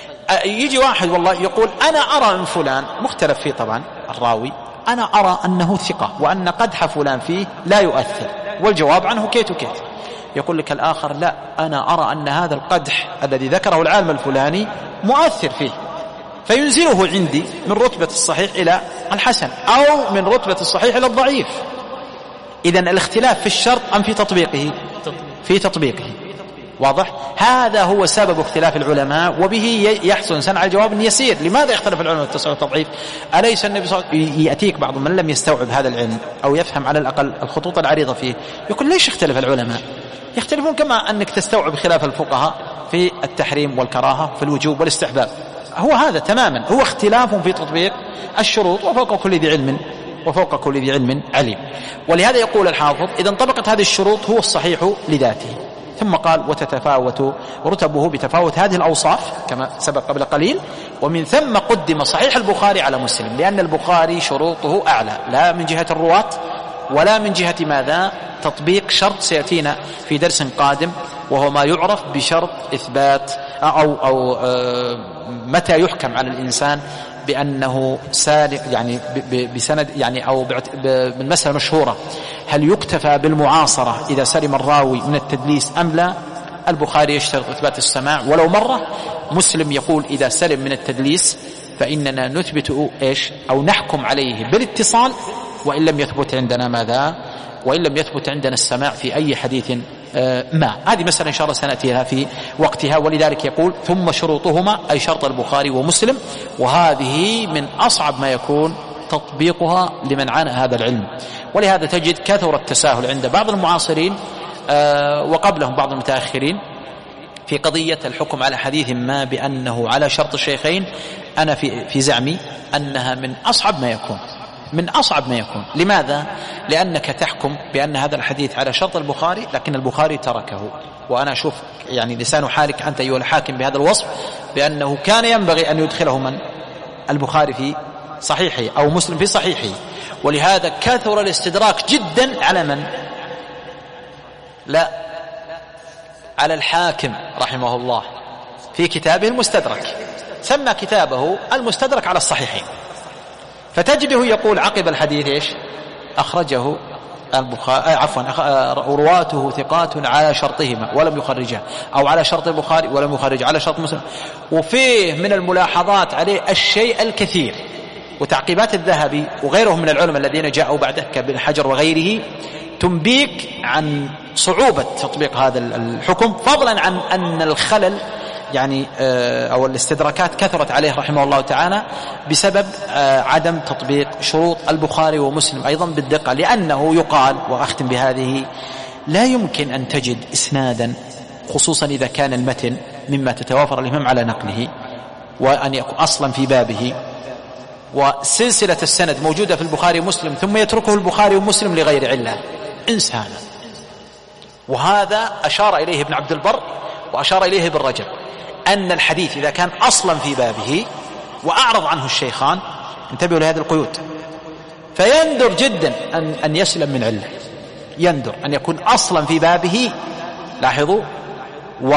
يجي واحد والله يقول أنا أرى من فلان، مختلف فيه طبعا الراوي، أنا أرى أنه ثقة وأن قدح فلان فيه لا يؤثر، والجواب عنه كيت وكيت. يقول لك الآخر لا، أنا أرى أن هذا القدح الذي ذكره العالم الفلاني مؤثر فيه، فينزله عندي من رتبة الصحيح إلى الحسن، أو من رتبة الصحيح إلى الضعيف. إذن الاختلاف في الشرط أم في تطبيقه؟ في تطبيقه. واضح؟ هذا هو سبب اختلاف العلماء، وبه يحسن سنع الجواب يسير. لماذا يختلف العلماء في التصحيح والتضعيف؟ أليس النبي صلى الله عليه وسلم يأتيك بعض من لم يستوعب هذا العلم أو يفهم على الأقل الخطوط العريضة فيه، يقول ليش يختلف العلماء؟ يختلفون كما أنك تستوعب خلاف الفقهاء في التحريم والكراهة، في الوجوب والاستحباب. هو هذا تماما، هو اختلاف في تطبيق الشروط، وفوق كل ذي علم وفوق كل ذي علم عليم. ولهذا يقول الحافظ إذا انطبقت هذه الشروط هو الصحيح لذاته. ثم قال وتتفاوت رتبه بتفاوت هذه الأوصاف كما سبق قبل قليل، ومن ثم قدم صحيح البخاري على مسلم، لأن البخاري شروطه أعلى، لا من جهة الرواة ولا من جهة ماذا تطبيق شرط سيأتينا في درس قادم، وهو ما يعرف بشرط إثبات أو, أو متى يحكم على الإنسان بأنه سالك، يعني بسند، يعني أو بالمسألة مشهورة، هل يكتفى بالمعاصرة إذا سلم الراوي من التدليس أم لا؟ البخاري يشترط إثبات السماع ولو مرة، مسلم يقول إذا سلم من التدليس فإننا نثبت إيش أو نحكم عليه بالاتصال، وإن لم يثبت عندنا ماذا؟ وإن لم يثبت عندنا السماع في أي حديث ما. هذه مسألة إن شاء الله سنأتيها في وقتها. ولذلك يقول ثم شروطهما أي شرط البخاري ومسلم، وهذه من أصعب ما يكون تطبيقها لمن عانى هذا العلم. ولهذا تجد كثر التساهل عند بعض المعاصرين وقبلهم بعض المتأخرين في قضية الحكم على حديث ما بأنه على شرط الشيخين. أنا في, في زعمي أنها من أصعب ما يكون، من أصعب ما يكون. لماذا؟ لأنك تحكم بأن هذا الحديث على شرط البخاري لكن البخاري تركه، وأنا أشوف يعني لسان حالك أنت أيها الحاكم بهذا الوصف بأنه كان ينبغي أن يدخله من البخاري في صحيحه أو مسلم في صحيحه. ولهذا كثر الاستدراك جدا على من؟ لا، على الحاكم رحمه الله في كتابه المستدرك، سمى كتابه المستدرك على الصحيحين. فتجده يقول عقب الحديث إيش؟ أخرجه البخاري، عفوا رواته ثقات على شرطهما ولم يخرجه، أو على شرط البخاري ولم يخرج على شرط مسلم. وفيه من الملاحظات عليه الشيء الكثير. وتعقيبات الذهبي وغيرهم من العلماء الذين جاءوا بعده كابن حجر وغيره تنبيك عن صعوبة تطبيق هذا الحكم، فضلا عن أن الخلل يعني أو الاستدراكات كثرت عليه رحمه الله تعالى بسبب عدم تطبيق شروط البخاري ومسلم أيضا بالدقة. لأنه يقال، وأختم بهذه، لا يمكن أن تجد إسنادا خصوصا إذا كان المتن مما تتوافر الإمام على نقله وأن يكون أصلا في بابه، وسلسلة السند موجودة في البخاري ومسلم، ثم يتركه البخاري ومسلم لغير علة إنسانا. وهذا أشار إليه ابن عبد البر وأشار إليه ابن رجب، أن الحديث إذا كان أصلا في بابه وأعرض عنه الشيخان، انتبهوا لهذه القيود، فيندر جدا أن, أن يسلم من علة، يندر أن يكون أصلا في بابه، لاحظوا، و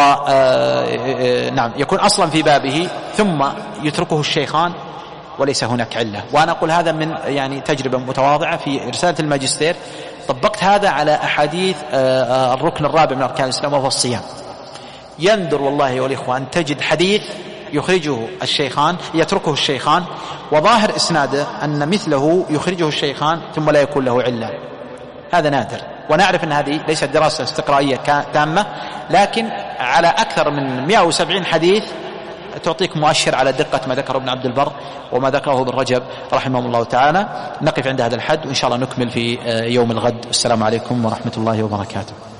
نعم يكون أصلا في بابه ثم يتركه الشيخان وليس هناك علة. وأنا أقول هذا من يعني تجربة متواضعة في رسالة الماجستير، طبقت هذا على أحاديث الركن الرابع من أركان الإسلام وهو الصيام. يندر والله والإخوة أن تجد حديث يخرجه الشيخان يتركه الشيخان وظاهر إسناده أن مثله يخرجه الشيخان ثم لا يكون له علة. هذا نادر، ونعرف أن هذه ليست دراسة استقرائية تامة، لكن على أكثر من مئة وسبعين حديث تعطيك مؤشر على دقة ما ذكره ابن عبد البر وما ذكره ابن رجب رحمه الله تعالى. نقف عند هذا الحد وإن شاء الله نكمل في يوم الغد. السلام عليكم ورحمة الله وبركاته.